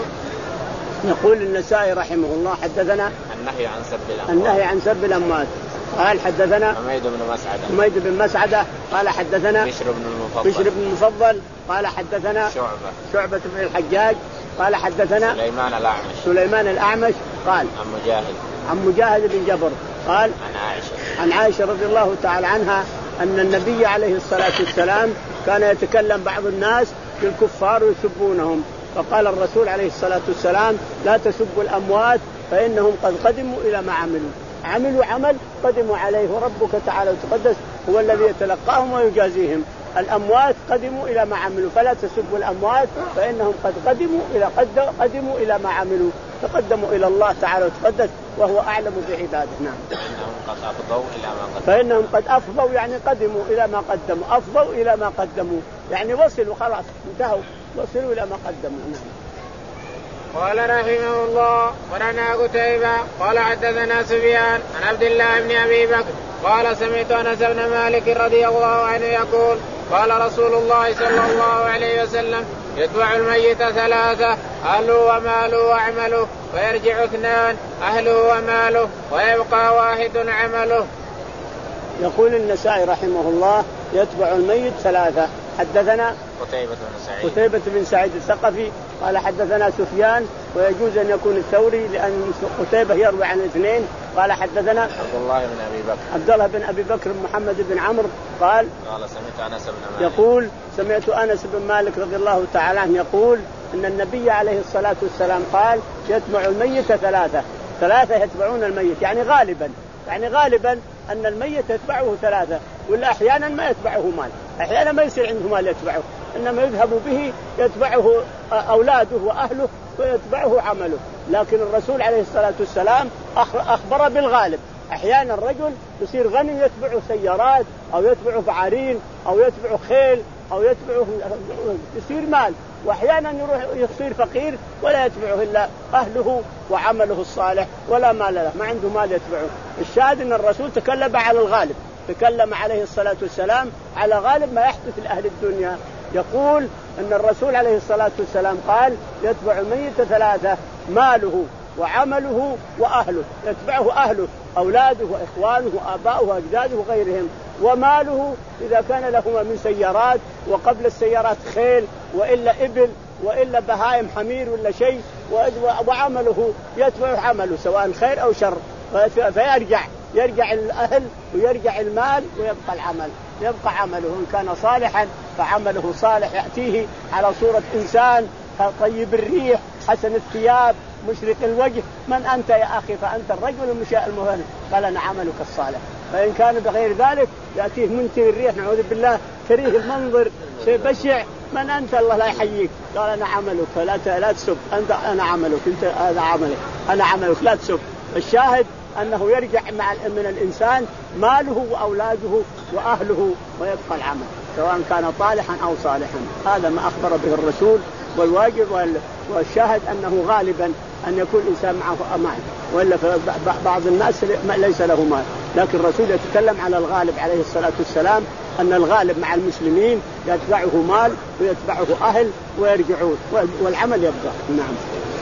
يقول النسائي رحمه الله حدثنا النهي عن سب الأموات. النهي عن سب الأموات. قال حدثنا حميد بن مسعدة حميد بن مسعدة قال حدثنا بشر بن المفضل بشر بن المفضل قال حدثنا شعبة شعبة بن الحجاج قال حدثنا سليمان الأعمش سليمان الأعمش قال عن مجاهد عن مجاهد بن جبر قال عن عائشة عن عائشة رضي الله تعالى عنها أن النبي عليه الصلاة والسلام كان يتكلم بعض الناس بالكفار ويسبونهم، فقال الرسول عليه الصلاة والسلام لا تسبوا الأموات فإنهم قد قدموا إلى ما عملوا، عملوا عمل قدموا عليه، وربك تعالى وتقدس هو الذي يتلقاهم ويجازيهم. الأموات قدموا إلى ما عملوا فلا تسبوا الأموات فإنهم قد قدموا إلى قد قدموا إلى ما عملوا، تقدموا إلى الله تعالى وتقدس وهو أعلم بعباده. نعم. فإنهم قد أفضوا إلى ما قدموا. فإنهم قد أفضوا يعني قدموا إلى ما قدموا، أفضوا إلى ما قدموا يعني وصلوا خلاص انتهوا وصلوا إلى ما قدموا. نعم. قال رحمه الله ورنا قتيبة قال حدثنا سفيان عن عبد الله بن أبي بكر قال سمعت أنس بن مالك رضي الله عنه يقول قال رسول الله صلى الله عليه وسلم يتبع الميت ثلاثة أهله وماله وعمله ويرجع اثنان أهله وماله ويبقى واحد عمله. يقول النسائي رحمه الله يتبع الميت ثلاثة. حدثنا قتيبة بن سعيد قتيبة بن سعيد الثقفي قال حدثنا سفيان ويجوز أن يكون الثوري لأن قتيبة يروي عن الاثنين. قال حدثنا عبد الله بن أبي بكر عبد الله بن أبي بكر محمد بن عمرو قال قال سمعت أنس بن مالك يقول سمعت أنس بن مالك رضي الله تعالى عنه يقول أن النبي عليه الصلاة والسلام قال يتبع الميت ثلاثة ثلاثة يتبعون الميت يعني غالبا يعني غالبا أن الميت يتبعه ثلاثة، ولا أحيانا ما يتبعه مال، أحيانا ما يصير عنده مال يتبعه، إنما يذهب به يتبعه أولاده وأهله ويتبعه عمله. لكن الرسول عليه الصلاة والسلام أخبر بالغالب، أحيانا الرجل يصير غني يتبعه سيارات أو يتبعه بعارين أو يتبعه خيل أو يتبعه يصير مال، وأحيانا يروح يصير فقير ولا يتبعه إلا أهله وعمله الصالح ولا مال له، ما عنده مال يتبعه. الشاهد أن الرسول تكلم على الغالب، تكلم عليه الصلاة والسلام على غالب ما يحدث لأهل الدنيا. يقول أن الرسول عليه الصلاة والسلام قال يتبع الميت ثلاثة ماله وعمله وأهله، يتبعه أهله أولاده وإخوانه وآباؤه وأجداده وغيرهم، وماله إذا كان لهما من سيارات وقبل السيارات خيل وإلا إبل وإلا بهائم حمير ولا شيء، وعمله يتبع عمله سواء خير أو شر، فيرجع يرجع الأهل ويرجع المال ويبقى العمل، يبقى عمله إن كان صالحا فعمله صالح يأتيه على صورة إنسان طيب الريح حسن الثياب مشرق الوجه، من أنت يا أخي؟ فأنت الرجل المشاء المهن، قال أنا عملك الصالح. فإن كان بغير ذلك يأتيه منتهي الريح نعوذ بالله كريه المنظر شيء بشع، من أنت؟ الله لا يحييك، قال أنا عملك فلا لا تسب، أنت أنا عملك، أنت أنا عملك أنا عملك لا تسب. الشاهد أنه يرجع مع من الإنسان ماله وأولاده وأهله ويبقى العمل سواء كان طالحا أو صالحا. هذا ما أخبر به الرسول، والواجب والشاهد أنه غالبا أن يكون الإنسان معه أمان، وإلا بعض الناس ليس له مال، لكن الرسول يتكلم على الغالب عليه الصلاة والسلام أن الغالب مع المسلمين يتبعه مال ويتبعه أهل ويرجعون والعمل يبقى. نعم.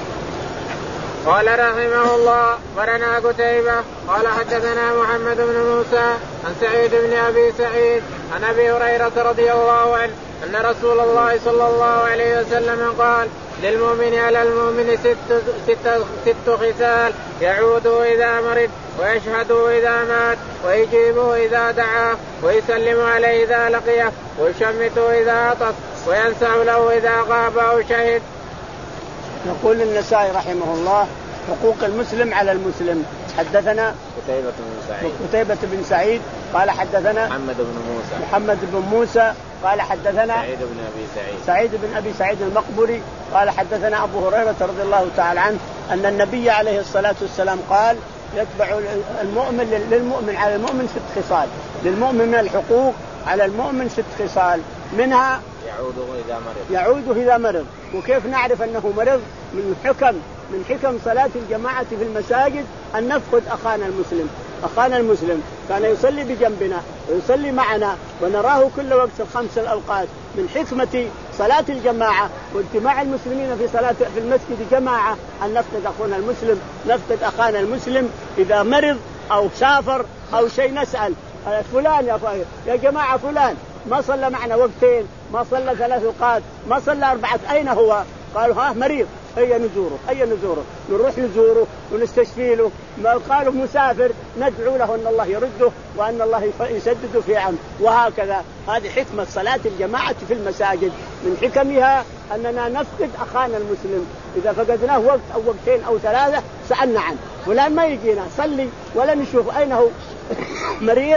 قال رحمه الله ورنا قتيبة قال حدثنا محمد بن موسى عن سعيد بن أبي سعيد عن أبي هريرة رضي الله عنه أن رسول الله صلى الله عليه وسلم قال للمؤمن على المؤمن ست, ست, ست خصال يعود إذا مرض ويشهد إذا مات ويجيب إذا دعاه ويسلم عليه إذا لقيه ويشمت إذا عطس وينسع له إذا غاب أو شهد. يقول النسائي رحمه الله حقوق المسلم على المسلم. حدثنا قتيبة بن سعيد قتيبة بن سعيد قال حدثنا محمد بن موسى محمد بن موسى قال حدثنا سعيد بن أبي سعيد سعيد بن أبي سعيد المقبري قال حدثنا أبو هريرة رضي الله تعالى عنه أن النبي عليه الصلاة والسلام قال يتبع المؤمن للمؤمن على المؤمن ست خصال، للمؤمن من الحقوق على المؤمن ست خصال، منها يعوده إذا مرض يعوده إذا مرض. وكيف نعرف أنه مرض؟ من حكم من حكم صلاة الجماعة في المساجد أن نفقد أخانا المسلم. أخانا المسلم كان يصلي بجنبنا ويصلي معنا ونراه كل وقت الخمس الأوقات. من حكمة صلاة الجماعة واجتماع المسلمين في صلاة في المسجد جماعة أن نفقد أخونا المسلم، نفقد أخانا المسلم إذا مرض أو سافر أو شيء نسأل فلان يا فلان يا جماعة فلان ما صلى معنا وقتين، ما صلى ثلاث أوقات، ما صلى أربعة، أين هو؟ قالوا ها مريض، هيا نزوره هيا نزوره نروح نزوره ونستشفي له. ما قالوا مسافر ندعو له أن الله يرده وأن الله يسدده في عمه. وهكذا هذه حكمة صلاة الجماعة في المساجد، من حكمها أننا نفقد أخانا المسلم إذا فقدناه وقت أو وقتين أو ثلاثة سألنا عنه فلان ما يجينا صلي ولا نشوف أين هو مريض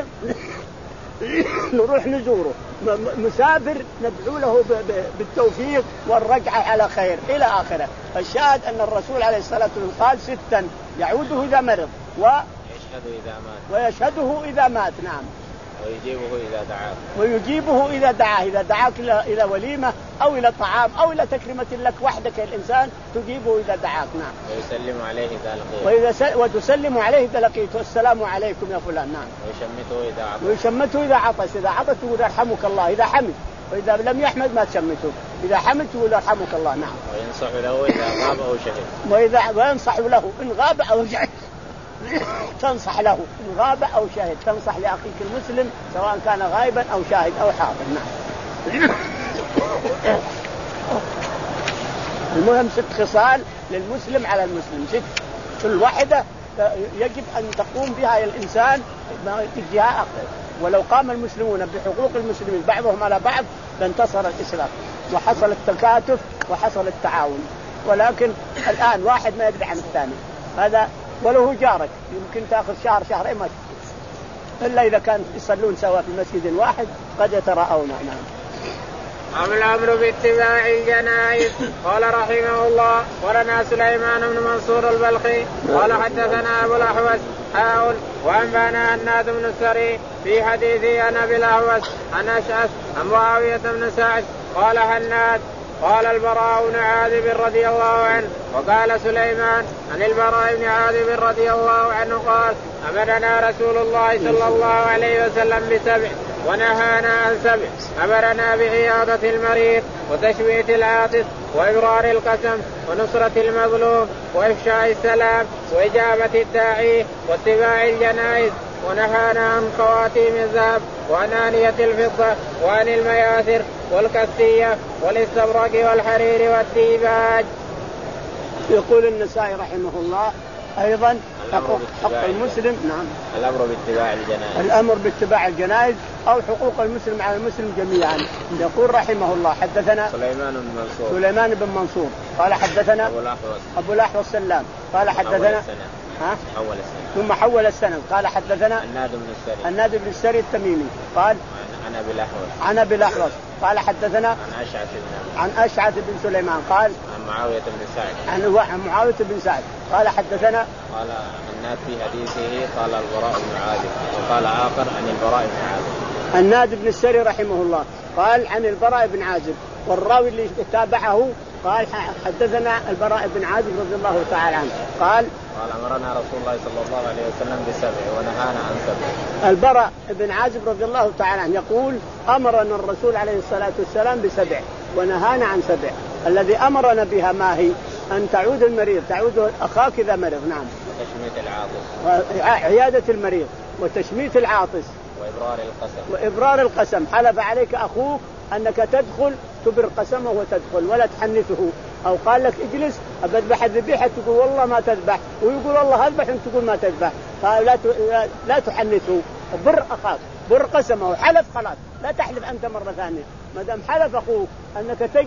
نروح نزوره، مسافر ندعو له بالتوفيق والرجعة على خير إلى آخره. الشاهد أن الرسول عليه الصلاة والسلام قال ستا يعوده إذا مرض ويشهده إذا مات ويشهده إذا مات نعم ويجيبه إذا دعاه ويجيبه إذا دعاه إذا دعاك إلى وليمة أو إلى طعام أو إلى تكريمة لك وحدك الإنسان تجيبه إذا دعاك نعم ويسلم عليه إذا لقيته وإذا س... وتسلم عليه إذا لقيته السلام عليكم يا فلان نعم ويشمته إذا عطس ويشمته إذا عطس إذا عطس تقول يرحمك الله إذا حمد، وإذا لم يحمد ما تشمته، إذا حمد تقول يرحمك الله نعم وينصح له إذا غاب أو شهد وإذا وينصح له إن غاب أو شهد تنصح له إن غاب أو شاهد، تنصح لأخيك المسلم سواء كان غائبا أو شاهد أو حاضر نعم. المهم ست خصال للمسلم على المسلم، ست كل واحدة يجب أن تقوم بها الإنسان اتجاه أخر. ولو قام المسلمون بحقوق المسلمين بعضهم على بعض لانتصر الإسلام وحصل التكاتف وحصل التعاون. ولكن الآن واحد ما يدري عن الثاني، هذا ولو جارك يمكن تأخذ شهر شهرين ما إلا إذا كان يصلون سوا في مسجد واحد قد يتراءون. نعم. أم الأمر باتباع الجنائز. قال رحمه الله ولنا سليمان بن منصور البلخي قال حدثنا أبو الأحوص حاول وأنبانا هناد بن السري في حديثه عن أبي الأحوص عن أشعث عن معاوية بن سعد قال هناد قال البراء بن عازب رضي الله عنه وقال سليمان عن البراء بن عازب رضي الله عنه قال أمرنا رسول الله صلى الله عليه وسلم بسبع ونهانا عن سبع، أمرنا بعيادة المريض وتشويت العاطس وإبرار القسم ونصرة المظلوم وإفشاء السلام وإجابة الداعي واتباع الجنائز، ونهانا عن خواتيم الذهب وعن آنية الفضة وعن المياثر والكسية والاستبرق والحرير والديباج. يقول النسائي رحمه الله أيضا حقوق حق المسلم. نعم. الأمر باتباع الجنائز الأمر باتباع الجنائز أو حقوق المسلم على المسلم جميعا. يقول رحمه الله حدثنا سليمان بن منصور سليمان بن منصور قال حدثنا أبو الأحوص أبو الأحوص سلام قال حدثنا ها حول السنة ثم حول السنة قال حدثنا الناد بن السري الناد بن السري التميمي قال عن أبي الأحوص عن أبي الأحوص قال حدثنا عن أشعث بن عن أشعث بن سليمان قال عن معاوية بن سعد عن معاوية بن سعد قال حدثنا قال الناد في حديثه قال البراء بن عازب وقال آخر عن البراء بن عازب. الناد بن السري رحمه الله قال عن البراء بن عازب، والراوي اللي تابعه قال حدثنا البراء بن عازب رضي الله تعالى عنه قال قال أمرنا رسول الله صلى الله عليه وسلم بسبع ونهانا عن سبع. البراء بن عازب رضي الله تعالى عنه يقول أمرنا الرسول عليه الصلاة والسلام بسبع ونهانا عن سبع. الذي أمرنا بها ما هي؟ أن تعود المريض، تعود أخاك إذا مرض. نعم. وتشميت العاطس عيادة المريض وتشميت العاطس وإبرار القسم وإبرار القسم. حلف عليك أخوك أنك تدخل تبر قسمه وتدخل ولا تحنثه، أو قال لك اجلس أذبح الذبيحة تقول والله ما تذبح، ويقول والله أذبح أنت تقول ما تذبح، قال لا لا تحنثه، بر أخاك بر قسمه. حلف خلاص لا تحلف أنت مرة ثانية، ما دام حلف أخوك أنك تجلس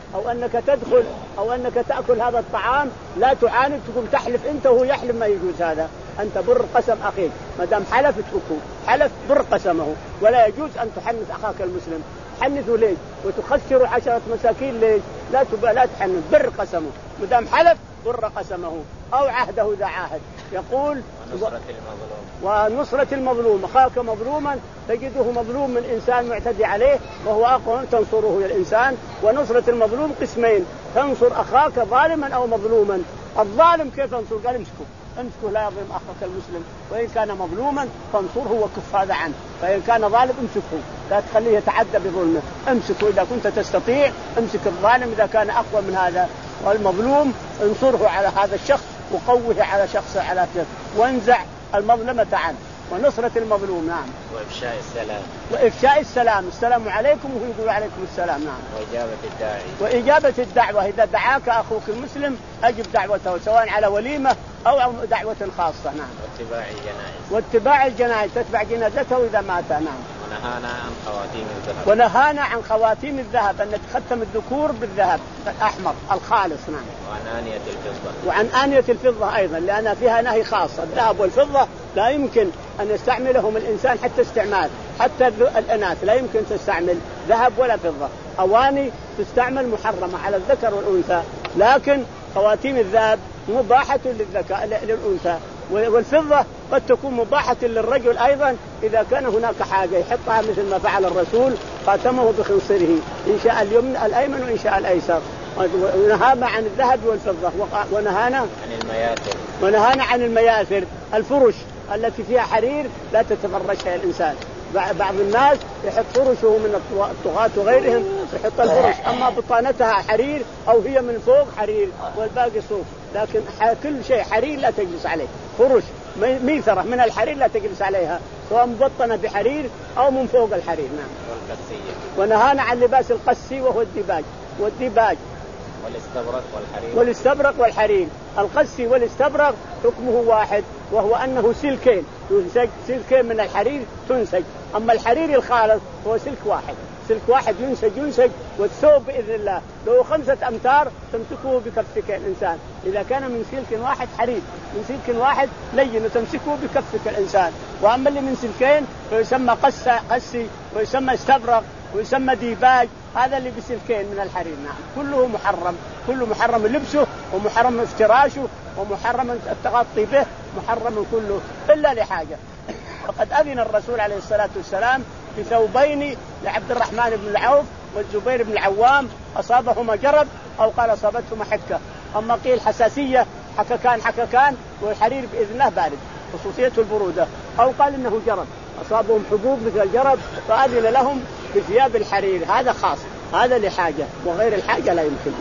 أو أنك تدخل أو أنك تأكل هذا الطعام لا تعاند، تقوم تحلف أنت وهو يحلف، ما يجوز هذا. أنت بر قسم أخيك، ما دام حلف اتركه، حلف بر قسمه. ولا يجوز أن تحنث أخاك المسلم. حنثه ليش وتخسر عشرة مساكين ليش؟ لا تبقى لا تحنث، بر قسمه. ما دام حلف بر قسمه أو عهده إذا عاهد. يقول ونصرة المظلوم ونصرة المظلوم. أخاك مظلوما تجده مظلوم من إنسان معتدي عليه وهو أقوى، تنصره الإنسان. ونصرة المظلوم قسمين، تنصر أخاك ظالما أو مظلوما. الظالم كيف تنصر؟ قال امسكه امسكه لا يظلم أخاك المسلم، وإن كان مظلوما فانصره وكف هذا عنه، فإن كان ظالم امسكه لا تخليه يتعدى بظلمه، امسكه إذا كنت تستطيع، امسك الظالم إذا كان أقوى من هذا، والمظلوم انصره على هذا الشخص وقوه على شخصه على شخص، وانزع المظلمة عنه. ونصرة المظلوم نعم. وإفشاء السلام وإفشاء السلام، السلام عليكم وهو يقول عليكم السلام نعم. وإجابة الداعي وإجابة الدعوة، إذا دعاك أخوك المسلم أجب دعوته سواء على وليمة أو دعوة خاصة نعم. واتباع الجنائز واتباع الجنائز، تتبع جنازته إذا مات نعم. ونهانا عن خواتيم الذهب ونهانا عن خواتيم الذهب، أن تختم الذكور بالذهب الأحمر الخالص نعم. وعن آنية الفضة وعن آنية الفضة أيضا، لأن فيها نهي خاص. الذهب والفضة لا يمكن أن يستعملهم الإنسان حتى استعمال، حتى الإناث لا يمكن تستعمل ذهب ولا فضة. أواني تستعمل محرمة على الذكر والأنثى، لكن خواتيم الذهب مباحة للذكر للأنثى، والفضة قد تكون مباحة للرجل أيضا إذا كان هناك حاجة يحطها، مثل ما فعل الرسول خاتمه بخنصره إن شاء اليمن الأيمن وإن شاء الأيسر. ونهانا عن الذهب والفضة، ونهانا عن المياثر ونهانا عن المياثر الفرش التي فيها حرير لا تتفرشها الإنسان. بعض الناس يحط فرشه من الطغاة وغيرهم يحط الفرش، أما بطانتها حرير أو هي من فوق حرير والباقي صوف، لكن كل شيء حرير لا تجلس عليه. فرش ميثرة من الحرير لا تجلس عليها، سواء مبطنة بحرير أو من فوق الحرير نعم. والقسية ونهانا عن لباس القسي وهو الديباج والديباج والاستبرق والحرير والاستبرق والحرير. القسي والاستبرق حكمه واحد، وهو أنه سلكين ينسج، سلكين من الحرير تنسج. أما الحرير الخالص هو سلك واحد، سلك واحد ينسج ينسج والثوب بإذن الله لو خمسة أمتار تمسكه بكفك الإنسان، إذا كان من سلك واحد حرير من سلك واحد لين تمسكه بكفك الإنسان. وأما اللي من سلكين فيسمى قس قسي ويسمى استبرق ويسمى ديباج، هذا اللي بسلكين من الحرير نعم. كله محرم، كله محرم لبسه ومحرم افتراشه ومحرم التغطي به، محرم كله إلا لحاجة. وقد أذن الرسول عليه الصلاة والسلام بثوبين لعبد الرحمن بن العوف والزبير بن العوام أصابهما جرب أو قال أصابتهما حكة، أما قيل حساسية حككان حككان، والحرير بإذن الله بارد خصوصيته البرودة، أو قال إنه جرب أصابهم حبوب مثل الجرب فأذن لهم بثياب الحرير، هذا خاص، هذا لحاجة وغير الحاجة لا يمكن.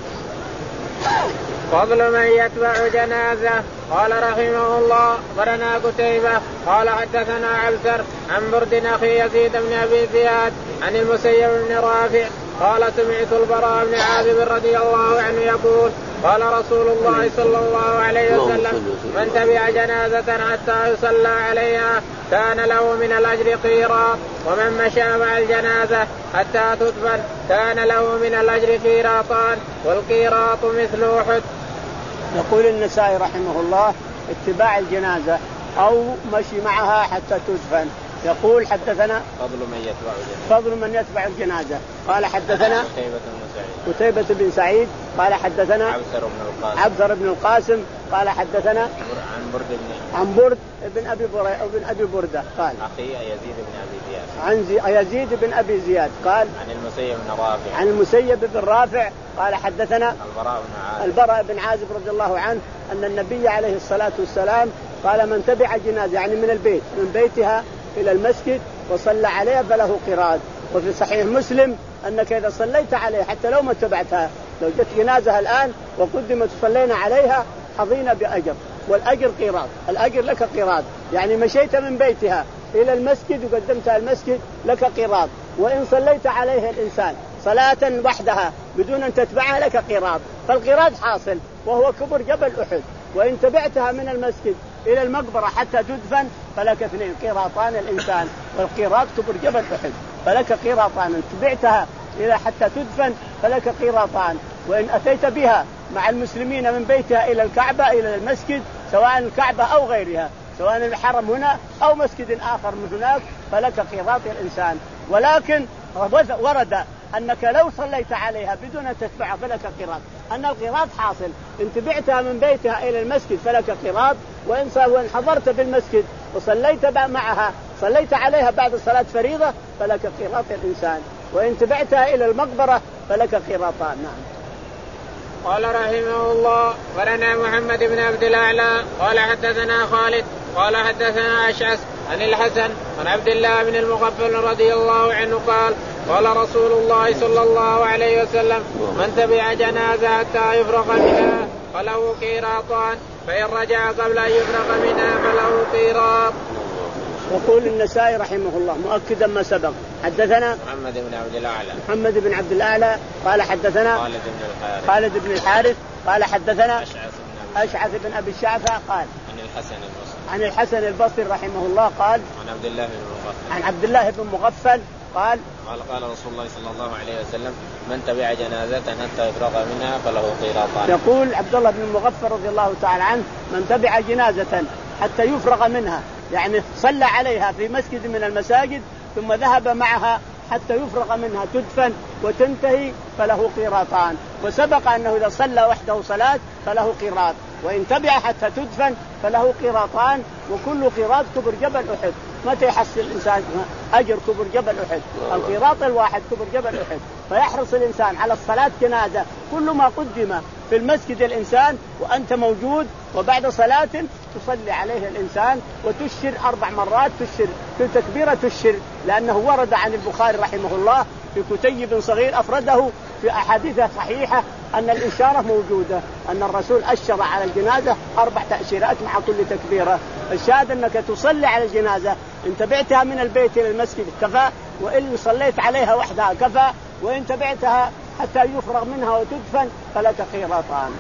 فضل من يتبع جنازة. قال رحمه الله أخبرنا قتيبة قال حدثنا عبثر عن برد أخي يزيد بن أبي زياد عن المسيب بن رافع قال سمعت البراء بن عازب رضي الله عنه يقول قال رسول الله صلى الله عليه وسلم من تبع جنازة حتى يصلى عليها كان له من الأجر قيراط، ومن مشى مع الجنازة حتى تدفن كان له من الأجر قيراطان، والقيراط مثل أحد. يقول النسائي رحمه الله اتباع الجنازة أو مشي معها حتى تدفن. يقول حدثنا فضل من يتبع الجنازة فضل من يتبع الجنازة قال حدثنا قتيبة بن سعيد قال حدثنا عبثر بن القاسم عبثر بن القاسم قال حدثنا عن برد بن عن برد بن أبي بن أبي بردة قال أخي يزيد بن أبي زياد عن زي... يزيد بن أبي زياد قال عن المسيب بن رافع عن المسيب بن رافع قال حدثنا البراء بن عازب البراء بن عازب رضي الله عنه أن النبي عليه الصلاة والسلام قال من تبع جنازة يعني من البيت من بيتها إلى المسجد وصلى عليها فله قيراط. وفي صحيح مسلم أنك إذا صليت عليها حتى لو ما تبعتها، لو جت جنازة الآن وقدمت صلينا عليها حظينا بأجر، والأجر قيراط، الأجر لك قيراط، يعني مشيت من بيتها إلى المسجد وقدمتها المسجد لك قيراط، وإن صليت عليها الإنسان صلاة وحدها بدون أن تتبعها لك قيراط، فالقيراط حاصل وهو كبر جبل أحد. وإن تبعتها من المسجد إلى المقبرة حتى تدفن فلك اثنين قيراطان الإنسان، والقيراط كبر جبل أحد فلك قيراطان. تبعتها إلى حتى تدفن فلك قيراطان، وإن أتيت بها مع المسلمين من بيتها إلى الكعبة إلى المسجد سواء الكعبة أو غيرها، سواء الحرم هنا أو مسجد آخر من هناك، فلك قيراط الإنسان. ولكن ورد أنك لو صليت عليها بدون أن تتبعها فلك قيراط، أن القيراط حاصل. إن تبعتها من بيتها إلى المسجد فلك قيراط، وإن حضرت بالمسجد وصليت معها صليت عليها بعد صلاة فريضة فلك قيراط الإنسان، وإن تبعتها إلى المقبرة فلك قيراطان. نعم. قال رحمه الله ولنا محمد بن عبد الأعلى قال حدثنا خالد قال حدثنا أشعث عن الحسن عن عبد الله بن المغفل رضي الله عنه قال قال رسول الله صلى الله عليه وسلم من تبع جنازة حتى يفرغ منها فله قيراطان فإن رجع قبل أن يفرغ منها فله قيراط. يقول النسائي رحمه الله مؤكدا ما سبق حدثنا محمد بن عبد الأعلى محمد بن عبد الأعلى قال حدثنا خالد بن الحارث خالد بن الحارث قال حدثنا أشعث أشعث بن أبي الشعثاء قال عن الحسن البصري عن الحسن البصري رحمه الله قال عن عبد الله بن مغفل عن عبد الله بن مغفل قال قال قال رسول الله صلى الله عليه وسلم من تبع جنازة حتى يفرغ منها فله قيراطان. يقول عبد الله بن مغفل رضي الله تعالى عنه من تبع جنازة حتى يفرغ منها، يعني صلى عليها في مسجد من المساجد ثم ذهب معها حتى يفرغ منها تدفن وتنتهي فله قيراطان. وسبق أنه إذا صلى وحده صلاة فله قيراط، وإن تبع حتى تدفن فله قيراطان، وكل قيراط كبر جبل أحد. متى يحصل الإنسان أجر كبر جبل أحد؟ القيراط الواحد كبر جبل أحد. فيحرص الإنسان على الصلاة جنازة، كل ما قدم في المسجد الإنسان وأنت موجود وبعد صلاة تصلي عليه الإنسان وتشر أربع مرات، تشر في تكبيرة تشر، لأنه ورد عن البخاري رحمه الله في كتيب صغير أفرده في أحاديث صحيحة أن الإشارة موجودة، أن الرسول أشر على الجنازة أربع تأشيرات مع كل تكبيرة. الشاهد أنك تصلي على الجنازة إن تبعتها من البيت إلى المسجد كفى، وإن صليت عليها وحدها كفى، وإن تبعتها حتى يفرغ منها وتدفن فلك قيراطان.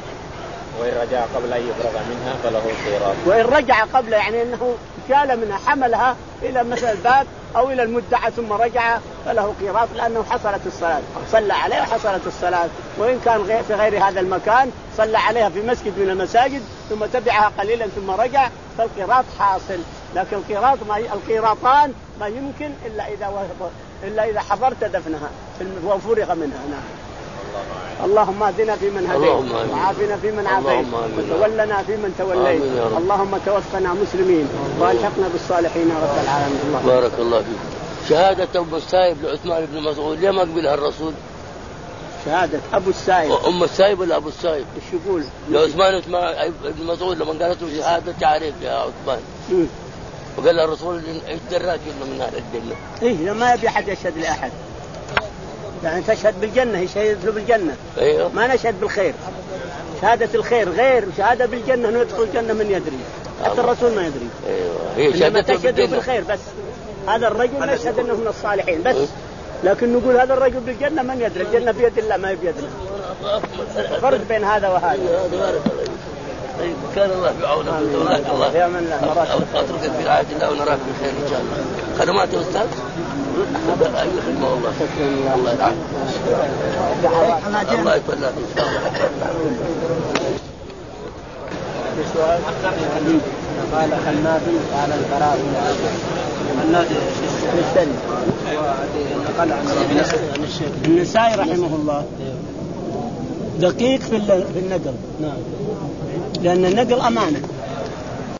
وإن رجع قبل أن يفرغ منها فله قيراط. وإن رجع قبل يعني أنه شال منها حملها إلى مثل الباب أو إلى المدعى ثم رجع فله قيراط، لأنه حصلت الصلاة، صلى عليها وحصلت الصلاة. وإن كان في غير هذا المكان صلى عليها في مسجد من المساجد ثم تبعها قليلا ثم رجع فالقيراط حاصل. لكن القيراط ما القيراطان ما يمكن إلا إذا إلا إذا حضرت دفنها وفرغ منها. نعم. اللهم اهدنا فيمن هديت وعافنا فيمن عافيت وتولنا فيمن توليت، اللهم توفنا مسلمين والحقنا بالصالحين يا رب العالمين. الله بارك الله فيك. شهادة أبو السائب لعثمان بن مسعود ليه ما قبلها الرسول؟ شهادة أبو السائب أم السائب ولا أبو السائب؟ إيش يقول؟ لعثمان بن مسعود لما قالت له شهادة تعرف يا عثمان م. وقال له الرسول ايش دراك انه من اهل الجنه؟ ايه لما يبي احد يشهد لاحد، يعني تشهد بالجنه يشهد له بالجنه. ايوه ما نشهد بالخير، شهاده الخير غير شهاده بالجنه، انه يدخل الجنه من يدري، حتى الرسول ما يدري. ايوه هي شهادته بالجنه بالخير بس. هذا الرجل يشهد انه من الصالحين بس، لكن نقول هذا الرجل بالجنه من يدري، الجنه بيد الله ما بيدنا. فرق بين هذا وهذا. طيب كان الله بعونك وتولاك الله يا من الله اتركك في رعايه الله ونراك بخير ان شاء الله. خدمات يا استاذ اي خدمه والله. الله يرعاك الله يتولى ان شاء الله. قال النبي قال البراء النبي الثاني نقل عن النسائي رحمه الله دقيق في في النقل. نعم. لأن النقل أمانة،